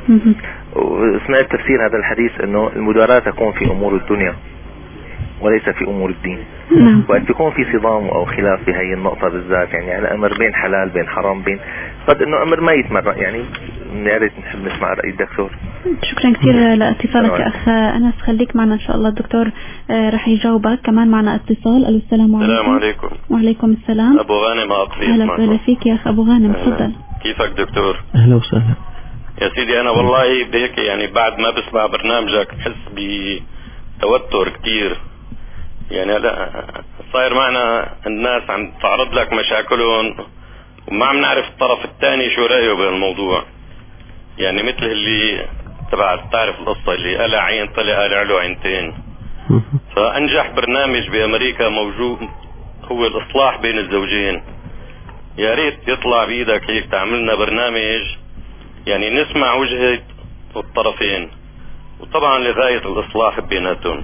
وسمعت تفسير هذا الحديث أنه المداراة تكون في أمور الدنيا وليس في أمور الدين. وقد يكون في صدام أو خلاف بهي النقطة بالذات، يعني على أمر بين حلال بين حرام بين قد أنه أمر ما يتمرق، يعني يا ريت نحب نسمع رأي الدكتور. شكرا كثير لاتصالك أخ أنس. خليك معنا إن شاء الله الدكتور رح يجاوبك. كمان معنا اتصال. السلام عليكم. السلام عليكم. وعليكم السلام. أبو غانم أقليم. أهلا وسهلا فيك يا أخ أبو غانم، تفضل. كيفك دكتور؟ أهلا وسهلا يا سيدي. أنا والله بهيك يعني بعد ما بسمع برنامجك بحس بتوتر كتير، يعني هلا صاير معنا الناس عم تعرض لك مشاكلهم وما عم نعرف الطرف الثاني شو رأيه بالموضوع، يعني مثل اللي تعرف القصة اللي قلع عين طلع قلع له عينتين. فأنجح برنامج بأمريكا موجود هو الإصلاح بين الزوجين، يا ريت يطلع بإيدك هيك تعملنا برنامج يعني نسمع وجهة الطرفين، وطبعا لغاية الإصلاح بيناتهم.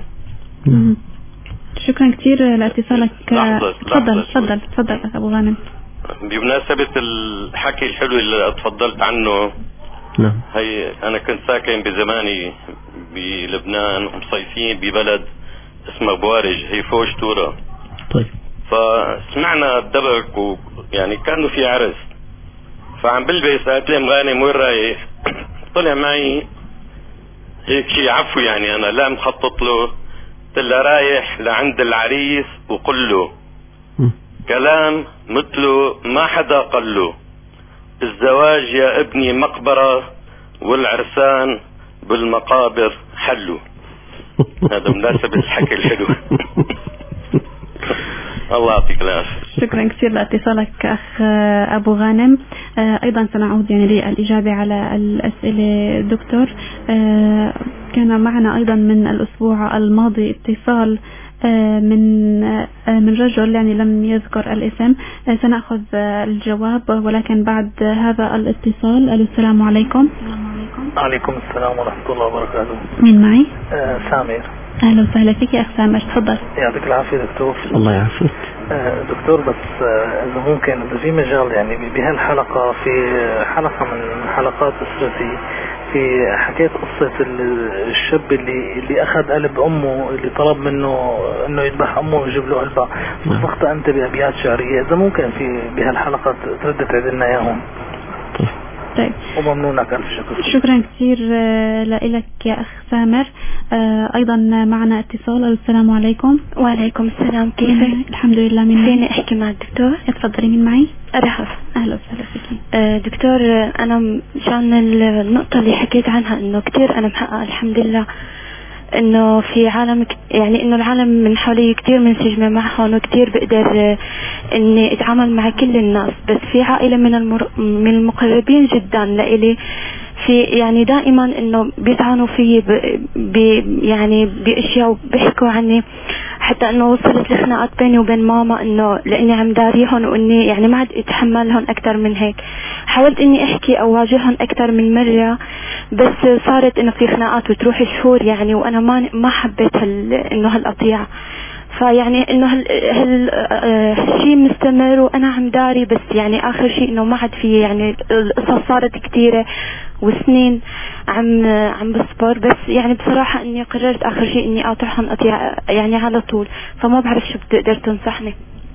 شكرا كثير لاتصالك. تفضل أبو غانم. بمناسبة الحكي الحلو اللي تفضلت عنه، نعم. هي أنا كنت ساكن بزماني بلبنان ومصيفين ببلد اسمه بوارج، هي فوج تورا. طيب. فسمعنا الدبك يعني كانوا في عرس، فعم بلبس قالت لي غانم وين رايح؟ طلع معي هيك شيء عفو، يعني أنا لا مخطط له، قلت له رايح لعند العريس وقل له كلام مثله ما حدا قال له، الزواج يا ابني مقبرة والعرسان بالمقابر حلوا. هذا مناسبة الحكي الحلو. الله يعطيك العافية. شكرا كثير لاتصالك أخ أبو غانم. أيضا سنعود يعني للإجابة على الأسئلة دكتور. كان معنا أيضا من الأسبوع الماضي اتصال من رجل يعني لم يذكر الاسم. سنأخذ الجواب ولكن بعد هذا الاتصال. السلام عليكم. وعليكم السلام ورحمة الله وبركاته. مين معي؟ سامر. أهلا وسهلا فيك يا أخ سامر، تفضل. يعطيك العافية دكتور. الله يعافيك دكتور. بس إذا ممكن إذا في مجال يعني بهالحلقة، في حلقة من حلقات أسرتي في حكيت قصة الشاب اللي أخذ قلب أمه، اللي طلب منه إنه يذبح أمه ويجيب له قلبها، صدقت أنت بأبيات شعرية، إذا ممكن في بهالحلقة ترد تعدلنا إياهم. طيب. وممنونك ألف شكر. شكرا كثير لك يا أخ سامر. أيضا معنا اتصال. السلام عليكم. وعليكم السلام، كيفك؟ الحمد لله. من فيني أحكي مع الدكتور؟ اتفضلي. من معي؟ رحف. أهلا وسهلا فيكي. دكتور، أنا مشان النقطة اللي حكيت عنها إنه كتير أنا محققة الحمد لله إنه في عالم يعني إنه العالم من حولي كتير منسجمة معهم وكتير بقدر إني أتعامل مع كل الناس، بس في عائلة من المقربين جدا لإلي في يعني دائما إنه بيطعنوا في يعني بأشياء وبيحكوا عني، حتى إنه وصلت لخناقات بيني وبين ماما إنه لأني عم داريهم وإني يعني ما عاد أتحملهم أكتر من هيك. حاولت إني أحكي أو واجههم أكتر من مرة، بس صارت إنه في خناقات وتروح شهور يعني، وأنا ما حبيت إنه هالقطيعة. فيعني إنه هالشيء مستمر وأنا عم داري، بس يعني آخر شيء إنه ما عاد في يعني القصص صارت كتيرة وسنين عم بصبر، بس يعني بصراحة إني قررت آخر شيء إني أطرحهم قطيعة يعني على طول. فما بعرف شو بتقدر تنصحني.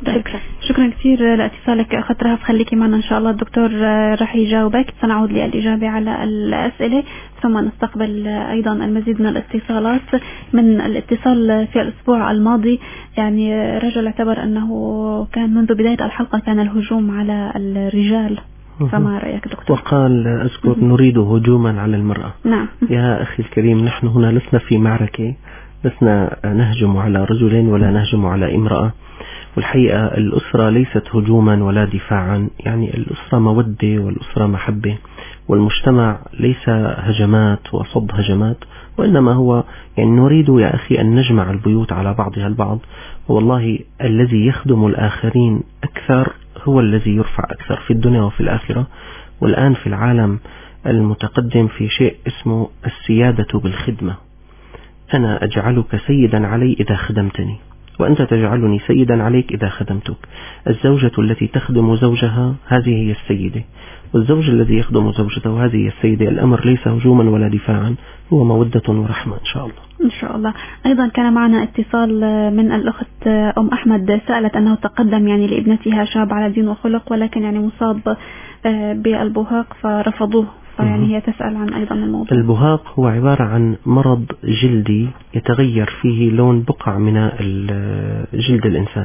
شكرا كثير لاتصالك أخت رهف. خليكي معنا إن شاء الله، الدكتور راح يجاوبك. سنعود للإجابة على الأسئلة ثم نستقبل أيضا المزيد من الاتصالات. من الاتصال في الأسبوع الماضي يعني رجل اعتبر أنه كان منذ بداية الحلقة كان الهجوم على الرجال، فما رأيك دكتور؟ وقال أذكر نريد هجوما على المرأة. نعم. يا أخي الكريم، نحن هنا لسنا في معركة، لسنا نهجم على رجل ولا نهجم على امرأة. والحقيقة الأسرة ليست هجوما ولا دفاعا، يعني الأسرة مودة والأسرة محبة، والمجتمع ليس هجمات وصد هجمات، وإنما هو يعني نريد يا أخي أن نجمع البيوت على بعضها البعض. والله الذي يخدم الآخرين أكثر هو الذي يرفع أكثر في الدنيا وفي الآخرة. والآن في العالم المتقدم في شيء اسمه السيادة بالخدمة. أنا أجعلك سيدا علي إذا خدمتني، وأنت تجعلني سيدا عليك إذا خدمتك. الزوجة التي تخدم زوجها هذه هي السيدة، والزوج الذي يخدم زوجته هذه هي السيدة. الأمر ليس هجوما ولا دفاعا، هو مودة ورحمة إن شاء الله. إن شاء الله. أيضا كان معنا اتصال من الأخت أم أحمد، سألت أنه تقدم يعني لابنتها شاب على دين وخلق، ولكن يعني مصاب بالبهاق فرفضوه، فيعني هي تسأل عن أيضا الموضوع. البهاق هو عبارة عن مرض جلدي يتغير فيه لون بقع من جلد الإنسان،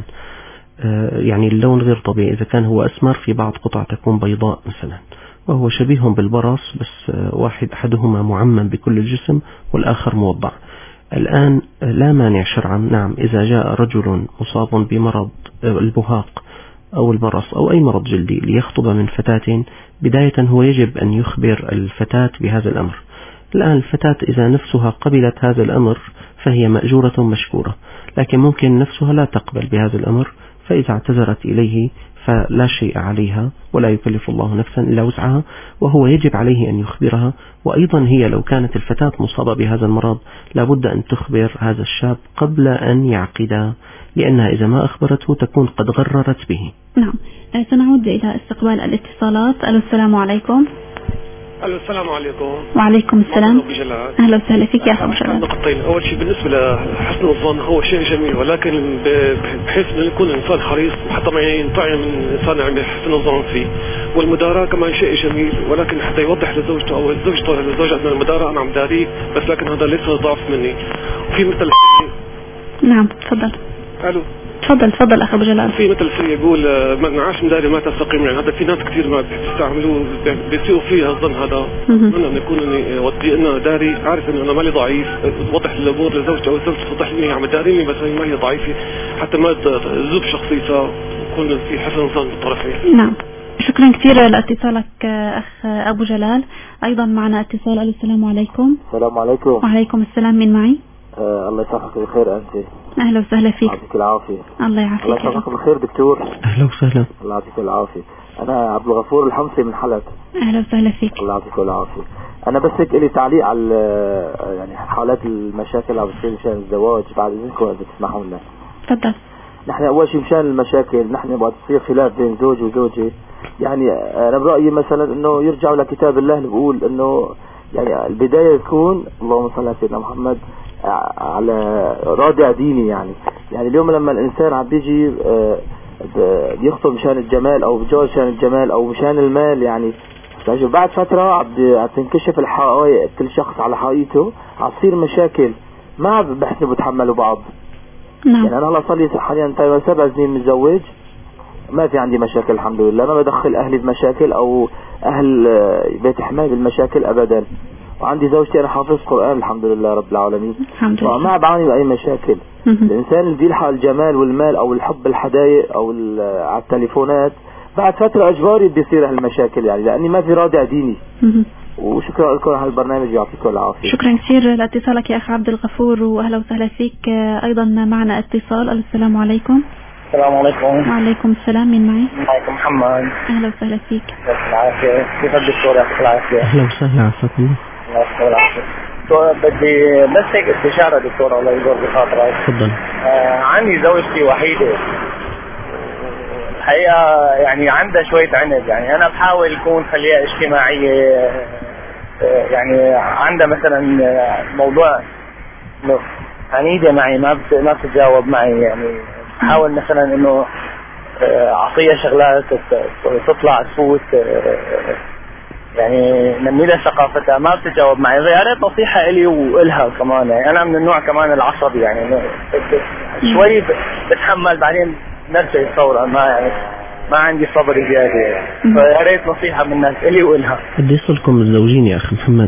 يعني اللون غير طبيعي. إذا كان هو أسمر في بعض قطع تكون بيضاء مثلا، وهو شبيه بالبرص، بس أحدهما معمم بكل الجسم والآخر موضع. الآن لا مانع شرعا، نعم، إذا جاء رجل مصاب بمرض البهاق أو البرص أو أي مرض جلدي ليخطب من فتاة، بداية هو يجب أن يخبر الفتاة بهذا الأمر. الآن الفتاة إذا نفسها قبلت هذا الأمر فهي مأجورة مشكورة، لكن ممكن نفسها لا تقبل بهذا الأمر، فإذا اعتذرت إليه فلا شيء عليها ولا يكلف الله نفسا إلا وسعها، وهو يجب عليه أن يخبرها. وأيضا هي لو كانت الفتاة مصابة بهذا المرض لابد أن تخبر هذا الشاب قبل أن يعقدا، لأنها إذا ما أخبرته تكون قد غررت به. نعم. سنعود إلى استقبال الاتصالات. السلام عليكم. السلام عليكم. وعليكم السلام. أهلا وسهلا فيك يا أخي مشرف. نقطتين. أول شيء بالنسبة لحسن الظن هو شيء جميل، ولكن بحيث أنه يكون إنسان حريص حتى ما ينطعن من إنسان عم يحسن الظن فيه. والمداراة كمان شيء جميل، ولكن حتى يوضح لزوجته أو لزوجته أن المداراة أنا عم داريك، بس لكن هذا ليس ضعف مني. وفي مثل نعم تفضل. ألو. تفضل أخ أبو جلال. في مثل شيء يقول من عاش مداري ما تستقيم، يعني هذا في ناس كثير ما بيستعملوه بيسيئوا فيها الظن هذا. أنا نكون إني ودي إنه داري، عارف إنه أنا مالي ضعيف، وضح الأمور لزوجته أو زوجته توضح لي عم داريني، بس هي ما هي ضعيفة حتى ما تذوب شخصيتها، يكون في حسن ظن بالطرفين. نعم. شكرا كثير لاتصالك أخ أبو جلال. أيضا معنا اتصال. السلام عليكم. السلام عليكم. وعليكم السلام. من معي؟ الله يسعدك بالخير. أنت أهلا وسهلا فيك. يعطيك العافية. الله يعافيك. الله يسعدك بالخير دكتور. أهلا وسهلا. الله يعطيك العافية. أنا عبد الغفور الحمصي من حلب. أهلا وسهلا فيك. الله يعطيك العافية. أنا بس هيك لي تعليق على يعني حالات المشاكل اللي عم بتصير مشان الزواج، بعد إذنكم إذا تسمحوا لنا. تفضل. نحن أول شيء مشان المشاكل، نحن بعد تصير خلاف بين زوج وزوجة، يعني أنا برأيي مثلا إنه يرجعوا لكتاب الله اللي بيقول إنه يعني البداية تكون اللهم صل على سيدنا محمد على رادع ديني. يعني اليوم لما الإنسان عم بيجي بيخطب مشان الجمال أو بيتجوز مشان الجمال أو مشان المال، يعني بعد فترة عم تنكشف الحقائق، كل شخص على حقيقته، عم تصير مشاكل ما بحسن بتحملوا بعض. نعم. يعني أنا هلا صار لي حاليا 7 سنين متزوج، ما في عندي مشاكل الحمد لله، ما بدخل أهلي بمشاكل أو أهل بيت حماي بالمشاكل أبدا. وعندي زوجتي أنا حافظ قرآن الحمد لله رب العالمين، وما بعاني بأي مشاكل. الإنسان اللي بيلحق الجمال والمال أو الحب الحدايق أو على التليفونات بعد فترة إجباري بيصير هالمشاكل، يعني لأني ما في رادع ديني. وشكرا لكم على هالبرنامج، يعطيكم العافية. شكرا كثير لاتصالك يا أخ عبد الغفور، وأهلا وسهلا فيك. أيضا معنا اتصال. السلام عليكم. السلام عليكم. وعليكم السلام. مين معي؟ معكم محمد. أهلا وسهلا فيك. يعطيك العافية. كيف الدكتور؟ يعطيك العافية. أهلا وسهلا، عافاك الله. الله يعطيك العافية. بدي بس هيك استشارة دكتور، الله يجبر بخاطرك. تفضل. عندي زوجتي وحيدة الحقيقة، يعني عندها شوية عند، يعني أنا بحاول أكون خليها اجتماعية، يعني عندها مثلا موضوع عنيدة معي، ما بتتجاوب معي، يعني بحاول مثلا إنه أعطيها شغلات تطلع تفوت، يعني نمي لها ثقافتها، ما بتتجاوب معي. يا ريت نصيحة إلي وإلها كمان، يعني أنا من النوع كمان العصبي، يعني شوي بتحمل بعدين نرجع فورا، ما عندي صبر زيادة، فيا ريت نصيحة من الناس إلي وإلها. قد ايش لكم متزوجين يا أخي محمد؟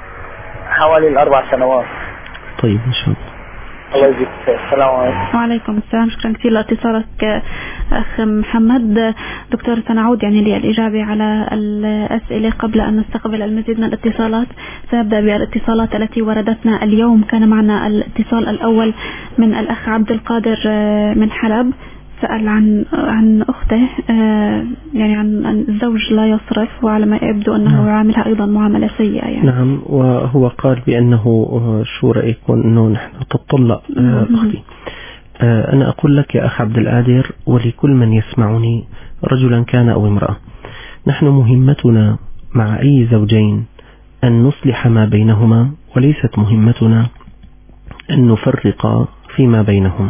حوالي 4 سنوات. طيب إن شاء الله. الله يجزيك خير. السلام عليكم. وعليكم السلام. شكرا كثير لاتصالك أخ محمد. دكتور سنعود يعني للإجابة على الأسئلة قبل أن نستقبل المزيد من الاتصالات. سنبدأ بالاتصالات التي وردتنا اليوم. كان معنا الاتصال الأول من الأخ عبد القادر من حلب، سأل عن أخته، يعني عن الزوج لا يصرف، وعلى ما يبدو أنه يعاملها أيضا معاملة سيئة يعني. نعم، وهو قال بأنه شو رأيكم أنه نحن تطلق أختي. أنا أقول لك يا أخ عبد القادر ولكل من يسمعني رجلا كان أو امرأة، نحن مهمتنا مع أي زوجين أن نصلح ما بينهما، وليست مهمتنا أن نفرق فيما بينهما.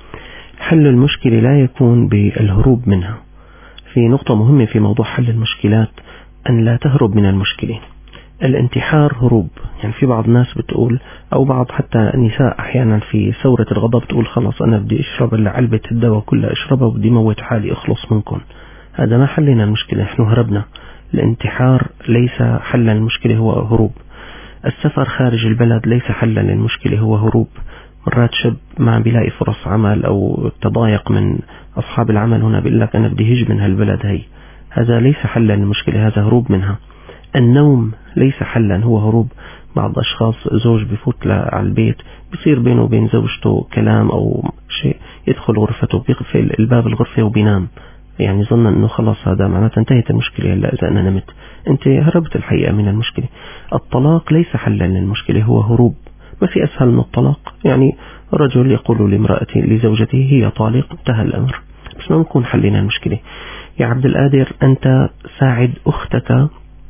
حل المشكلة لا يكون بالهروب منها. في نقطة مهمة في موضوع حل المشكلات، أن لا تهرب من المشكلة. الانتحار هروب، يعني في بعض الناس بتقول، أو بعض حتى النساء أحيانا في ثورة الغضب تقول خلاص أنا بدي أشرب علبة الدواء كلها أشربها وبدي موت حالي أخلص منكم. هذا ما حلنا المشكلة، نحن هربنا. الانتحار ليس حلا للمشكلة، هو هروب. السفر خارج البلد ليس حلا للمشكلة، هو هروب. مرات شاب ما بيلاقي فرص عمل أو تضايق من أصحاب العمل هنا بيقول لك أنا بدي هج من هالبلد هي، هذا ليس حلا للمشكلة، هذا هروب منها. النوم ليس حلا، هو هروب. بعض أشخاص زوج بفوت على البيت بيصير بينه وبين زوجته كلام أو شيء، يدخل غرفته بيقفل الباب الغرفة وبينام، يعني ظن أنه خلاص هذا معناته انتهت المشكلة. هلا إذا أنا نمت أنت هربت الحقيقة من المشكلة. الطلاق ليس حلا للمشكلة، هو هروب. ما في أسهل من الطلاق، يعني رجل يقول لامرأته لزوجته هي طالق، انتهى الأمر، بس ما نكون حلنا المشكلة. يا عبد القادر أنت ساعد أختك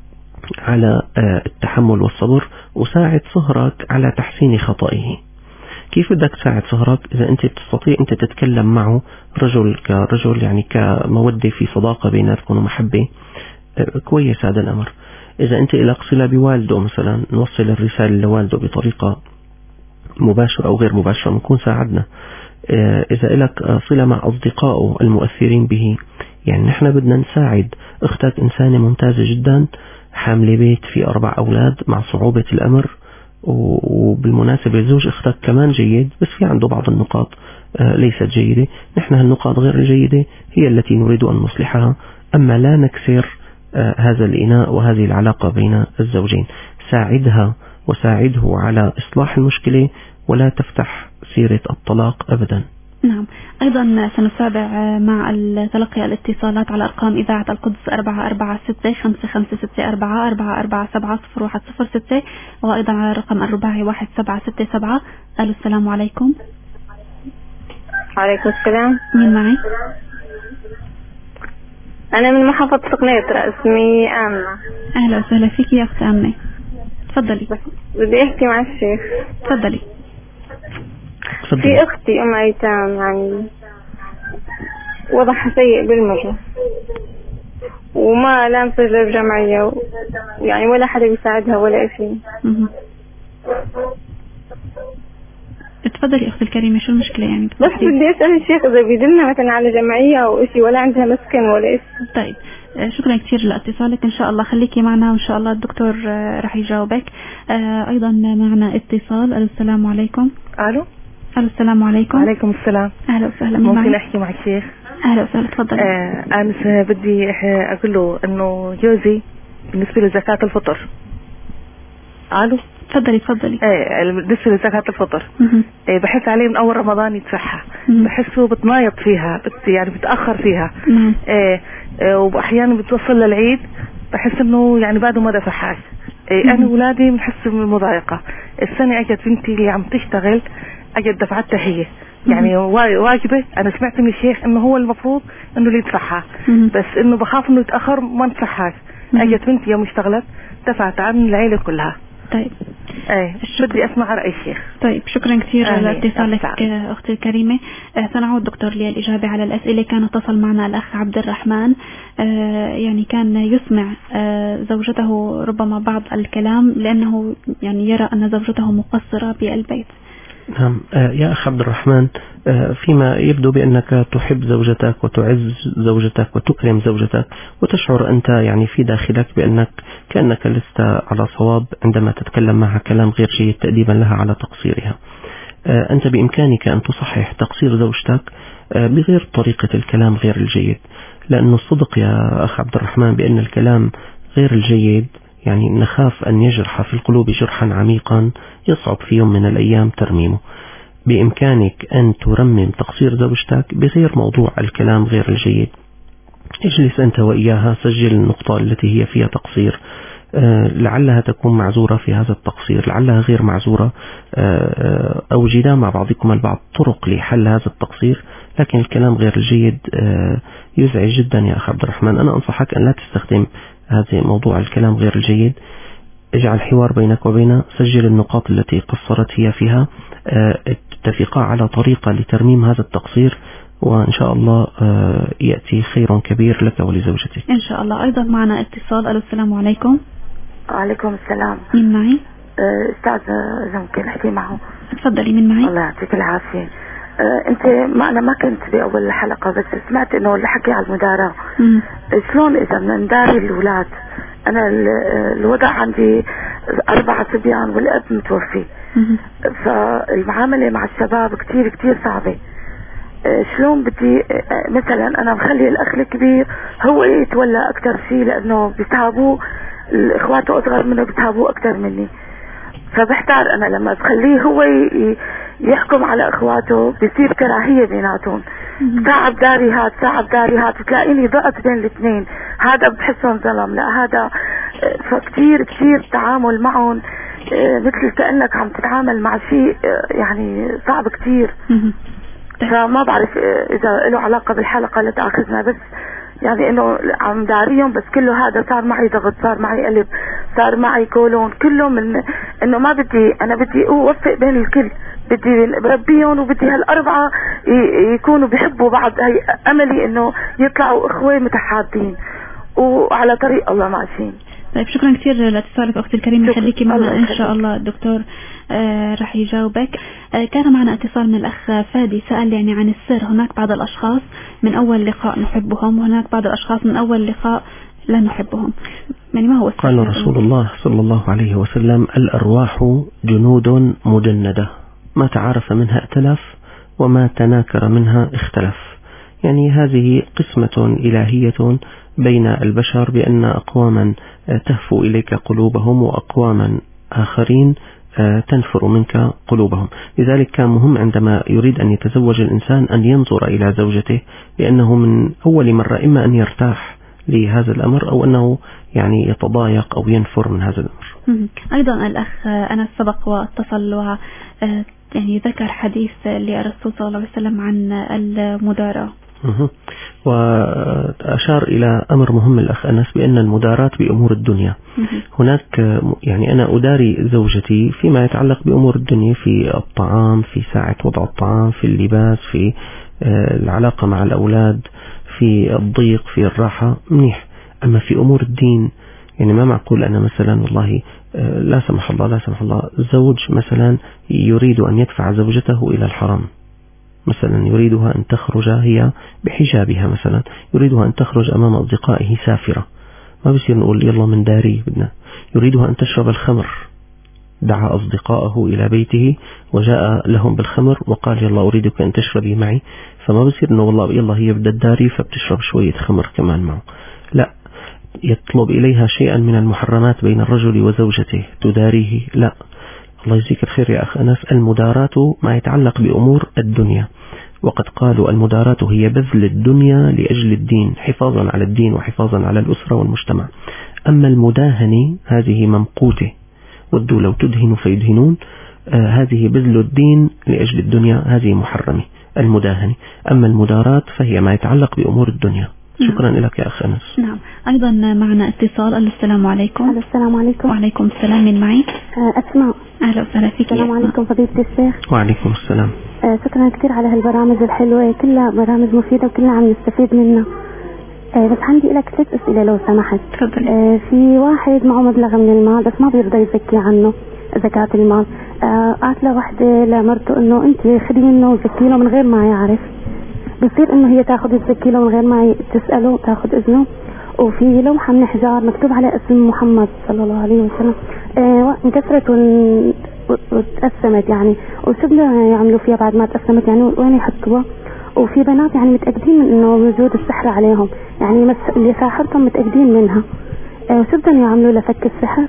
على التحمل والصبر، وساعد صهرك على تحسين خطئه. كيف بدك تساعد صهرك؟ إذا أنت تستطيع أنت تتكلم معه رجل كرجل، يعني كمودة في صداقة بيناتكم ومحبة، كويس هذا الأمر. إذا أنت لك صلة بوالده مثلا، نوصل الرسالة لوالده بطريقة مباشرة أو غير مباشرة، نكون ساعدنا. إذا لك صلة مع أصدقائه المؤثرين به، يعني نحن بدنا نساعد. أختك إنسانة ممتازة جدا، حاملة بيت في 4 أولاد مع صعوبة الأمر، وبالمناسبة زوج أختك كمان جيد، بس في عنده بعض النقاط ليست جيدة. نحن هالنقاط غير الجيدة هي التي نريد أن نصلحها، أما لا نكسر هذا الإناء وهذه العلاقة بين الزوجين. ساعدها وساعده على إصلاح المشكلة، ولا تفتح سيرة الطلاق أبدا. نعم. أيضا سنتابع مع تلقي الاتصالات على أرقام إذاعة القدس 446-5564-447-0106، وأيضا على الرقم الرباعي 1767. ألو السلام عليكم. وعليكم السلام. مين معي؟ أنا من محافظة سقنيطرة، اسمي آمنة. أهلا وسهلا فيك يا أخت آمنة، تفضلي. بدي أحكي مع الشيخ. تفضلي. في أختي أم أيتام، يعني وضعها سيء بالمرة، وما لا مسجلة بجمعية يعني ولا حدا بيساعدها ولا شيء. تفضلي أختي الكريمة، شو المشكلة يعني؟ بس بدي أسأل الشيخ إذا بيدلنا مثلا على جمعية أو إشي، ولا عندها مسكن ولا إشي. طيب شكرا كثير لاتصالك، إن شاء الله خليكي معنا وإن شاء الله الدكتور رح يجاوبك. أيضا معنا اتصال. السلام عليكم. ألو السلام عليكم. وعليكم السلام. أهلا وسهلا. ممكن أحكي مع الشيخ؟ أهلا وسهلا، تفضل. أنا بدي أقول له إنه جوزي بالنسبة لزكاة الفطر. ألو تفضلي. بالنسبة لزكاة الفطر بحس عليه من أول رمضان يدفعها، بحسه بتنايط فيها، يعني بتأخر فيها. وأحيانا بتوصل للعيد بحس إنه يعني بعده ما دفعهاش. أنا ولادي بنحس بالمضايقة. السنة أجت بنتي اللي عم تشتغل أجت دفعتها هي، يعني واجبة. أنا سمعت من الشيخ إنه هو المفروض إنه اللي يدفعها، بس إنه بخاف إنه يتأخر ما ندفعهاش. أجت بنتي يوم اشتغلت دفعت عن العيلة كلها. طيب بدي أسمع رأي الشيخ. طيب شكرا كثير لاتصالك أختي الكريمة. سنعود دكتور للإجابة على الأسئلة. كان اتصل معنا الأخ عبد الرحمن، يعني كان يسمع زوجته ربما بعض الكلام لأنه يعني يرى أن زوجته مقصرة بالبيت. نعم يا أخ عبد الرحمن، فيما يبدو بأنك تحب زوجتك وتعز زوجتك وتكرم زوجتك، وتشعر أنت يعني في داخلك بأنك كأنك لست على صواب عندما تتكلم معها كلام غير جيد تأديبا لها على تقصيرها. أنت بإمكانك أن تصحح تقصير زوجتك بغير طريقة الكلام غير الجيد، لأن الصدق يا أخ عبد الرحمن بأن الكلام غير الجيد يعني نخاف أن يجرح في القلوب جرحا عميقا يصعب في يوم من الأيام ترميمه. بإمكانك أن ترمم تقصير زوجتك بغير موضوع الكلام غير الجيد. اجلس أنت وإياها، سجل النقطة التي هي فيها تقصير، لعلها تكون معذورة في هذا التقصير، لعلها غير معذورة، أوجدا مع بعضكم البعض طرق لحل هذا التقصير. لكن الكلام غير الجيد يزعج جدا يا أخ عبد الرحمن. أنا أنصحك أن لا تستخدم هذا موضوع الكلام غير الجيد. اجعل حوار بينك وبينها، سجل النقاط التي قصرت هي فيها، اتفقا على طريقة لترميم هذا التقصير، وإن شاء الله يأتي خير كبير لك ولزوجتك إن شاء الله. أيضا معنا اتصال. السلام عليكم. وعليكم السلام. مين معي؟ أستاذ إذا ممكن أحكي معه. تفضلي. مين معي؟ الله يعطيك العافية. أنت أنا ما كنت بأول الحلقة، بس سمعت إنه اللي حكي على المداراة. شلون إذا نداري الأولاد؟ أنا الوضع عندي 4 صبيان والأب متوفي، فالمعاملة مع الشباب كتير كتير صعبة. شلون بدي مثلا أنا مخلي الأخ الكبير هو يتولى أكتر شيء، لأنه بيتعبوه إخواته أصغر منه بيتعبوه أكتر مني، فبحتار أنا لما بخليه هو يحكم على إخواته بيصير كراهية بيناتهم. تعب داري هاد تعب داري هاد، تلاقيني ضغط بين الاثنين، هذا بحسهم ظلم لا هذا. فكتير كتير تعامل معهم مثل كأنك عم تتعامل مع شيء يعني صعب كتير. فما بعرف إذا له علاقة بالحلقة اللي تأخذنا، بس يعني إنه عم داريهم، بس كله هذا صار معي ضغط، صار معي قلب، صار معي كولون، كله من إنه ما بدي أنا بدي أوفق بين الكل، بدي بربيهم وبدي هالأربعة يكونوا بيحبوا بعض. هي أملي إنه يطلعوا إخوة متحابين وعلى طريق الله ماشيين. طيب شكرا كثير لاتصالك أختي الكريمة، خليكي معنا إن شاء الله الدكتور رح يجاوبك. كان معنا اتصال من الأخ فادي، سأل يعني عن السر. هناك بعض الأشخاص من أول لقاء نحبهم، وهناك بعض الأشخاص من أول لقاء لا نحبهم، يعني ما هو السر؟ قال رسول الله صلى الله عليه وسلم: الأرواح جنود مجندة، ما تعارف منها ائتلف وما تناكر منها اختلف. يعني هذه قسمة إلهية بين البشر، بأن أقواما تهفو إليك قلوبهم وأقواما آخرين تنفر منك قلوبهم. لذلك كان مهم عندما يريد أن يتزوج الإنسان أن ينظر إلى زوجته، لأنه من أول مرة إما أن يرتاح لهذا الأمر أو أنه يعني يتضايق أو ينفر من هذا الأمر. أيضا الأخ أنا سبق واتصل و يعني ذكر حديث للرسول صلى الله عليه وسلم عن المداراة، وأشار إلى أمر مهم الأخ أنس، بأن المداراة بأمور الدنيا. هناك يعني أنا أداري زوجتي فيما يتعلق بأمور الدنيا، في الطعام، في ساعة وضع الطعام، في اللباس، في العلاقة مع الأولاد، في الضيق، في الراحة، منيح. أما في أمور الدين يعني ما معقول أنا مثلا والله لا سمح الله زوج مثلا يريد أن يدفع زوجته إلى الحرام، مثلا يريدها أن تخرج هي بحجابها، مثلا يريدها أن تخرج أمام أصدقائه سافرة، ما بصير نقول يلا من داري بدنا. يريدها أن تشرب الخمر، دعا أصدقائه إلى بيته وجاء لهم بالخمر وقال يلا أريدك أن تشربي معي، فما بصير إنه والله يلا هي بدها الداري فبتشرب شوية خمر كمان معه، لا، يطلب إليها شيئا من المحرمات بين الرجل وزوجته تداريه، لا. الله يجزيك الخير يا أخ أنس، المداراة ما يتعلق بأمور الدنيا، وقد قالوا المداراة هي بذل الدنيا لأجل الدين، حفاظا على الدين وحفاظا على الأسرة والمجتمع. أما المداهنة هذه ممقوتة، ودوا لو تدهنوا فيدهنون، هذه بذل الدين لأجل الدنيا، هذه محرمة المداهنة. أما المداراة فهي ما يتعلق بأمور الدنيا. شكرا لك يا أخ أنس. نعم، أيضا معنا اتصال. السلام عليكم. السلام عليكم. وعليكم السلام، من معي؟ أسماء. أهلا وسهلا فيك. السلام عليكم فضيلة الشيخ. وعليكم السلام. شكرا كثير على هالبرامج الحلوة، كلها برامج مفيدة وكلها عم نستفيد منها. بس عندي لك 3 أسئلة لو سمحت. تفضل. في واحد معه مبلغ من المال بس ما بيرضى يزكي عنه زكاة المال. قالت له وحدة لمرته إنه أنت خدي منه وزكي له من غير ما يعرف. بصير إنه هي تاخذ الزكي له من غير ما تسأله، تاخذ إذنه. وفي لوحة من حجار مكتوب على اسم محمد صلى الله عليه وسلم، انكسرت وتقسمت يعني، وشو بدنا يعملوا فيها بعد ما تقسمت يعني؟ وين يحطوها؟ وفي بنات يعني متأكدين من إنه وجود السحر عليهم، يعني اللي ساحرتهم متأكدين منها، وشو بدهم يعملوا لفك السحر؟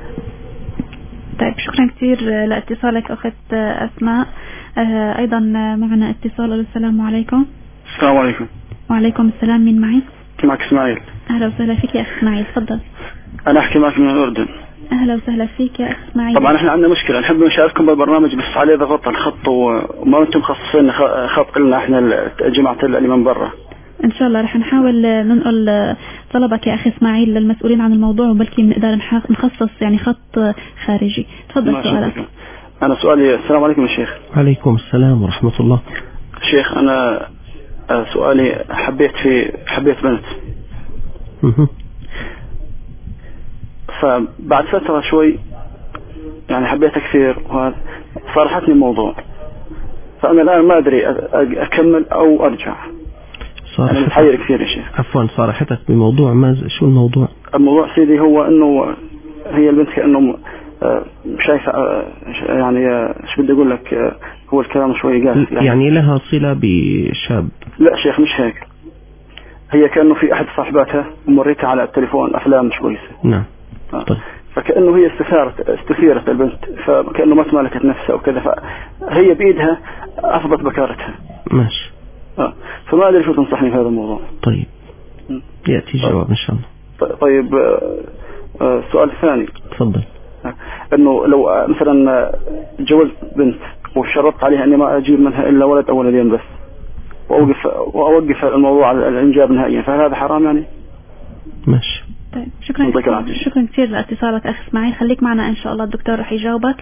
طيب شكرا كثير لاتصالك أخت أسماء. أيضا معنا اتصال. السلام عليكم. السلام عليكم. وعليكم السلام، من معي؟ معك إسماعيل. أهلا وسهلا فيك يا أخ إسماعيل، تفضل. أنا أحكي معك من الأردن. أهلا وسهلا فيك يا أخ إسماعيل. طبعا إحنا عندنا مشكلة، نحب نشارككم بالبرنامج بس عليه ضغط الخط وما أنتم مخصصين خط لنا إحنا جماعة اللي من برا. إن شاء الله رح نحاول ننقل طلبك يا أخي إسماعيل للمسؤولين عن الموضوع، وبلكي بنقدر نخصص يعني خط خارجي. تفضل سؤالك. أنا سؤالي، السلام عليكم يا شيخ. عليكم السلام ورحمة الله. شيخ أنا سؤالي، حبيت بنت، فبعد فترة شوي يعني حبيتها كثير وهذا صارحتني الموضوع، فأنا الآن ما أدري أكمل أو أرجع. أنا متحير كثير يا شيخ. عفوا، صارحتك بموضوع شو الموضوع؟ الموضوع سيدي هو إنه هي البنت كأنه شايفة يعني شو بدي أقول لك، هو الكلام شوي قاسي يعني لها صلة بشاب؟ لا شيخ مش هيك، هي كأنه في أحد صاحباتها ومريتها على التليفون أفلام مش كويسة. نعم. طيب. فكأنه هي استثيرت البنت، فكأنه ما تمالكت نفسها وكذا، فهي بإيدها أفضت بكارتها. ماشي. فما أدري شو تنصحني في هذا الموضوع. طيب يأتي جواب إن شاء الله. طيب السؤال الثاني. تفضل. إنه لو مثلا جوزت بنت وشرطت عليها إني ما أجيب منها إلا ولد أو ولدين بس، وأوقف الموضوع على الإنجاب نهائيا، فهل هذا حرام يعني؟ ماشي. طيب شكرا كثير لاتصالك أخ إسماعيل، خليك معنا إن شاء الله الدكتور رح يجاوبك.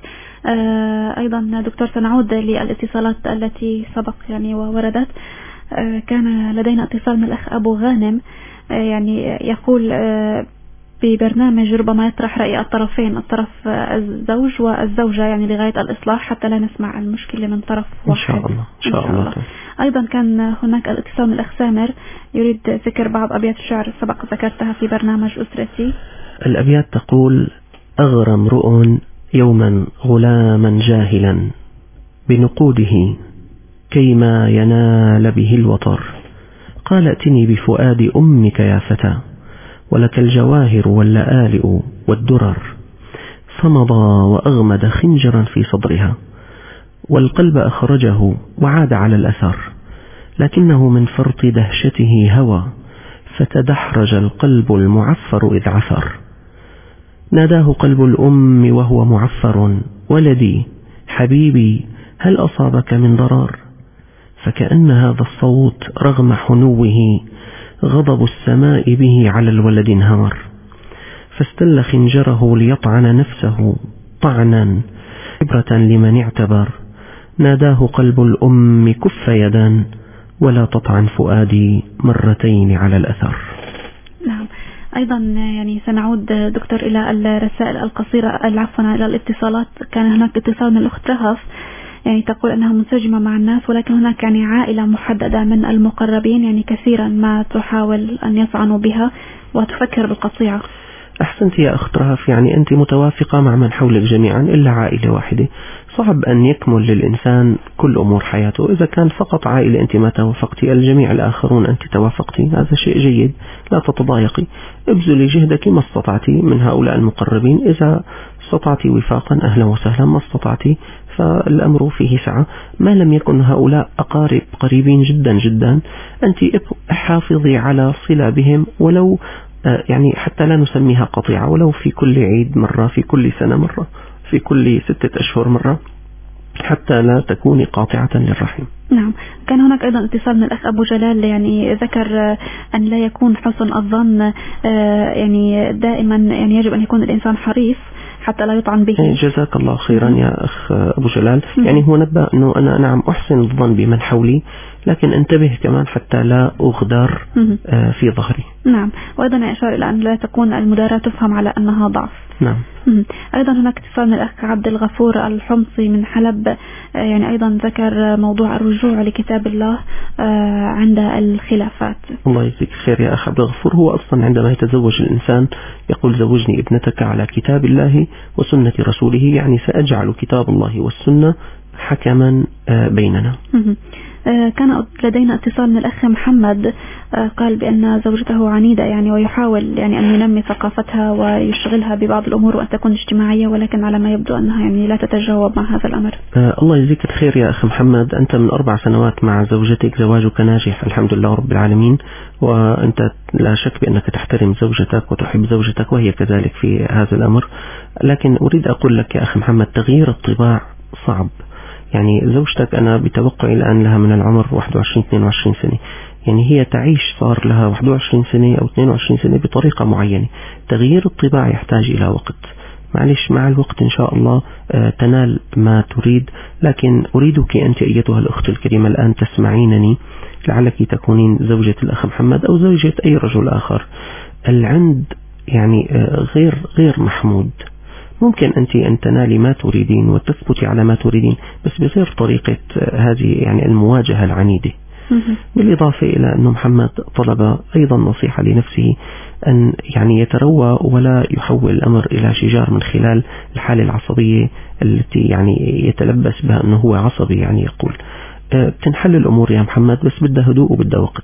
أيضا دكتور سنعود للاتصالات التي سبق يعني ووردت. كان لدينا اتصال من الأخ أبو غانم، يعني يقول ببرنامج ربما يطرح رأي الطرفين، الطرف الزوج والزوجة يعني لغاية الإصلاح حتى لا نسمع المشكلة من طرف واحد. إن شاء الله. أيضا كان هناك الاتصال من الأخ سامر يريد ذكر بعض أبيات الشعر سبق ذكرتها في برنامج أسرتي. الأبيات تقول: أغرى امرؤ يوما غلاما جاهلا بنقوده كيما ينال به الوطر، قال ائتني بفؤاد أمك يا فتى ولك الجواهر واللآلئ والدرر، فمضى وأغمد خنجرا في صدرها والقلب أخرجه وعاد على الأثر، لكنه من فرط دهشته هوى فتدحرج القلب المعفر إذ عثر، ناداه قلب الأم وهو معفر: ولدي حبيبي هل أصابك من ضرر؟ فكأن هذا الصوت رغم حنوه غضب السماء به على الولد انهار، فاستل خنجره ليطعن نفسه طعنا عبرة لمن اعتبر، ناداه قلب الأم: كف يدا ولا تطعن فؤادي مرتين على الأثر. نعم. أيضا يعني سنعود دكتور إلى الرسائل القصيرة، عفوا إلى الاتصالات. كان هناك اتصال من الأخت رهف يعني تقول أنها منسجمة مع الناس، ولكن هناك يعني عائلة محددة من المقربين يعني كثيرا ما تحاول أن يطعنوا بها وتفكر بالقطيعة. أحسنت يا أخت رهف، يعني أنت متوافقة مع من حولك جميعا إلا عائلة واحدة. صعب أن يكمل للإنسان كل أمور حياته. إذا كان فقط عائلة أنت ما توافقتي، الجميع الآخرون أنت توافقتي، هذا شيء جيد، لا تتضايقي. ابذلي جهدك ما استطعتي من هؤلاء المقربين. إذا استطعتي وفاقا أهلا وسهلا، ما استطعتي فالأمر فيه سعة. ما لم يكن هؤلاء أقارب قريبين جدا جدا، أنت حافظي على صلة بهم، ولو يعني حتى لا نسميها قطيعة، ولو في كل عيد مرة، في كل سنة مرة، في كل 6 أشهر مرة، حتى لا تكوني قاطعة للرحم. نعم. كان هناك أيضا اتصال من الأخ أبو جلال، يعني ذكر أن لا يكون حسن الظن، يعني دائما يعني يجب أن يكون الإنسان حريص حتى لا يطعن به. جزاك الله خيرا يا أخ أبو جلال. يعني هو نبأ أنه أنا نعم أحسن الظن بمن حولي، لكن انتبه كمان حتى لا أغدر في ظهري. نعم. وأيضا أشار إلى أن لا تكون المداراة تفهم على أنها ضعف. نعم. أيضا هناك اتصال من الأخ عبد الغفور الحمصي من حلب، يعني أيضا ذكر موضوع الرجوع لكتاب الله عند الخلافات. الله يجزيك خير يا أخ عبد الغفور. هو أصلا عندما يتزوج الإنسان يقول زوجني ابنتك على كتاب الله وسنة رسوله، يعني سأجعل كتاب الله والسنة حكما بيننا. كان لدينا اتصال من الأخ محمد، قال بأن زوجته عنيدة يعني، ويحاول يعني أن ينمي ثقافتها ويشغلها ببعض الأمور وأن تكون اجتماعية، ولكن على ما يبدو أنها يعني لا تتجاوب مع هذا الأمر. الله يجزيك الخير يا أخ محمد. أنت من 4 سنوات مع زوجتك، زواجك ناجح الحمد لله رب العالمين، وأنت لا شك بأنك تحترم زوجتك وتحب زوجتك، وهي كذلك في هذا الأمر. لكن أريد أقول لك يا أخ محمد، تغيير الطباع صعب. يعني زوجتك أنا بتوقعي الآن لها من العمر 21-22 سنة، يعني هي تعيش صار لها 21 سنة أو 22 سنة بطريقة معينة. تغيير الطباع يحتاج إلى وقت، معلش مع الوقت إن شاء الله تنال ما تريد. لكن أريدك أنت أيتها الأخت الكريمة الآن تسمعينني، لعلك تكونين زوجة الأخ محمد أو زوجة أي رجل آخر. العند يعني غير محمود. ممكن أنت أن تنالي ما تريدين وتثبتي على ما تريدين، بس بغير طريقة هذه يعني المواجهة العنيدة. بالإضافة إلى أن محمد طلب أيضا نصيحة لنفسه، أن يعني يتروى ولا يحول الأمر إلى شجار من خلال الحالة العصبية التي يعني يتلبس بها أنه هو عصبي. يعني يقول بتنحل الأمور يا محمد، بس بدها هدوء وبدها وقت.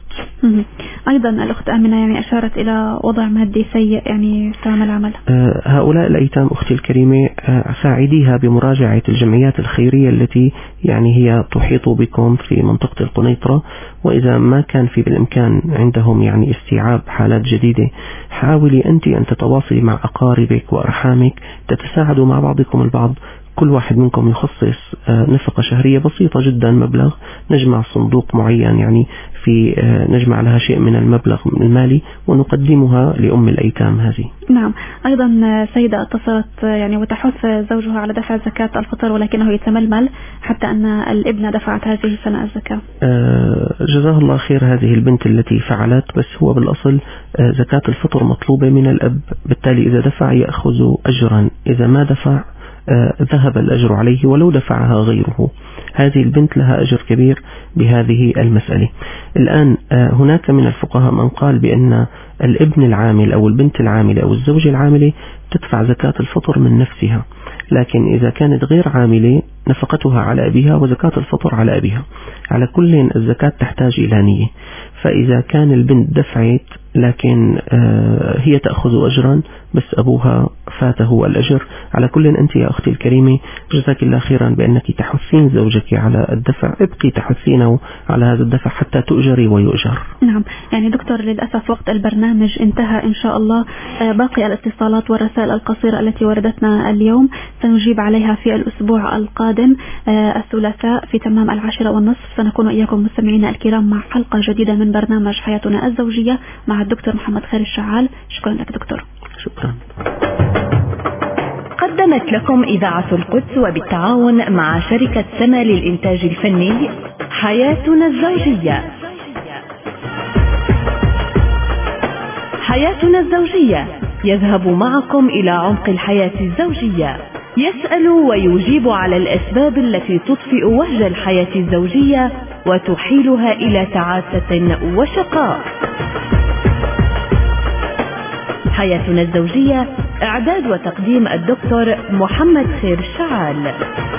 أيضا الأخت آمنة يعني أشارت إلى وضع مادي سيء، يعني فهم العمل. هؤلاء الأيتام أختي الكريمة ساعديها بمراجعة الجمعيات الخيرية التي يعني هي تحيط بكم في منطقة القنيطرة، وإذا ما كان في بالإمكان عندهم يعني استيعاب حالات جديدة، حاولي أنت أن تتواصلي مع أقاربك وأرحامك، تتساعدوا مع بعضكم البعض. كل واحد منكم يخصص نفقة شهرية بسيطة جدا، مبلغ نجمع صندوق معين يعني في نجمع لها شيء من المبلغ المالي ونقدمها لأم الأيتام هذه. نعم. أيضا سيدة اتصلت يعني وتحث زوجها على دفع زكاة الفطر، ولكنه يتململ حتى أن الابنة دفعت هذه السنة الزكاة. جزاها الله خير هذه البنت التي فعلت، بس هو بالأصل زكاة الفطر مطلوبة من الأب، بالتالي إذا دفع يأخذ أجرا، إذا ما دفع ذهب الأجر عليه ولو دفعها غيره. هذه البنت لها أجر كبير بهذه المسألة. الآن هناك من الفقهاء من قال بأن الابن العامل أو البنت العاملة أو الزوجة العاملة تدفع زكاة الفطر من نفسها، لكن إذا كانت غير عاملة نفقتها على أبيها وزكاة الفطر على أبيها. على كل الزكاة تحتاج إلى نية، فإذا كان البنت دفعت لكن هي تأخذ أجرا بس أبوها فاته الأجر، على كل أنت يا أختي الكريمة جزاك الله خيرا بأنك تحثين زوجك على الدفع، ابقي تحثينه على هذا الدفع حتى تؤجري ويؤجر. نعم. يعني دكتور للأسف وقت البرنامج انتهى. إن شاء الله باقي الاتصالات والرسائل القصيرة التي وردتنا اليوم سنجيب عليها في الأسبوع القادم الثلاثاء في تمام 10:30. سنكون إياكم مستمعينا الكرام مع حلقة جديدة من برنامج حياتنا الزوجية مع الدكتور محمد خير الشعال. شكرا لك دكتور. شكرا. قدمت لكم إذاعة القدس وبالتعاون مع شركة سما للإنتاج الفني حياتنا الزوجية. حياتنا الزوجية يذهب معكم إلى عمق الحياة الزوجية، يسأل ويجيب على الأسباب التي تطفئ وهج الحياة الزوجية وتحيلها إلى تعاسة وشقاء. حياتنا الزوجية، إعداد وتقديم الدكتور محمد خير الشعال.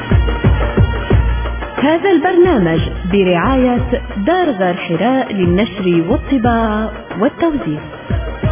هذا البرنامج برعاية دار غار حراء للنشر والطباعة والتوزيع.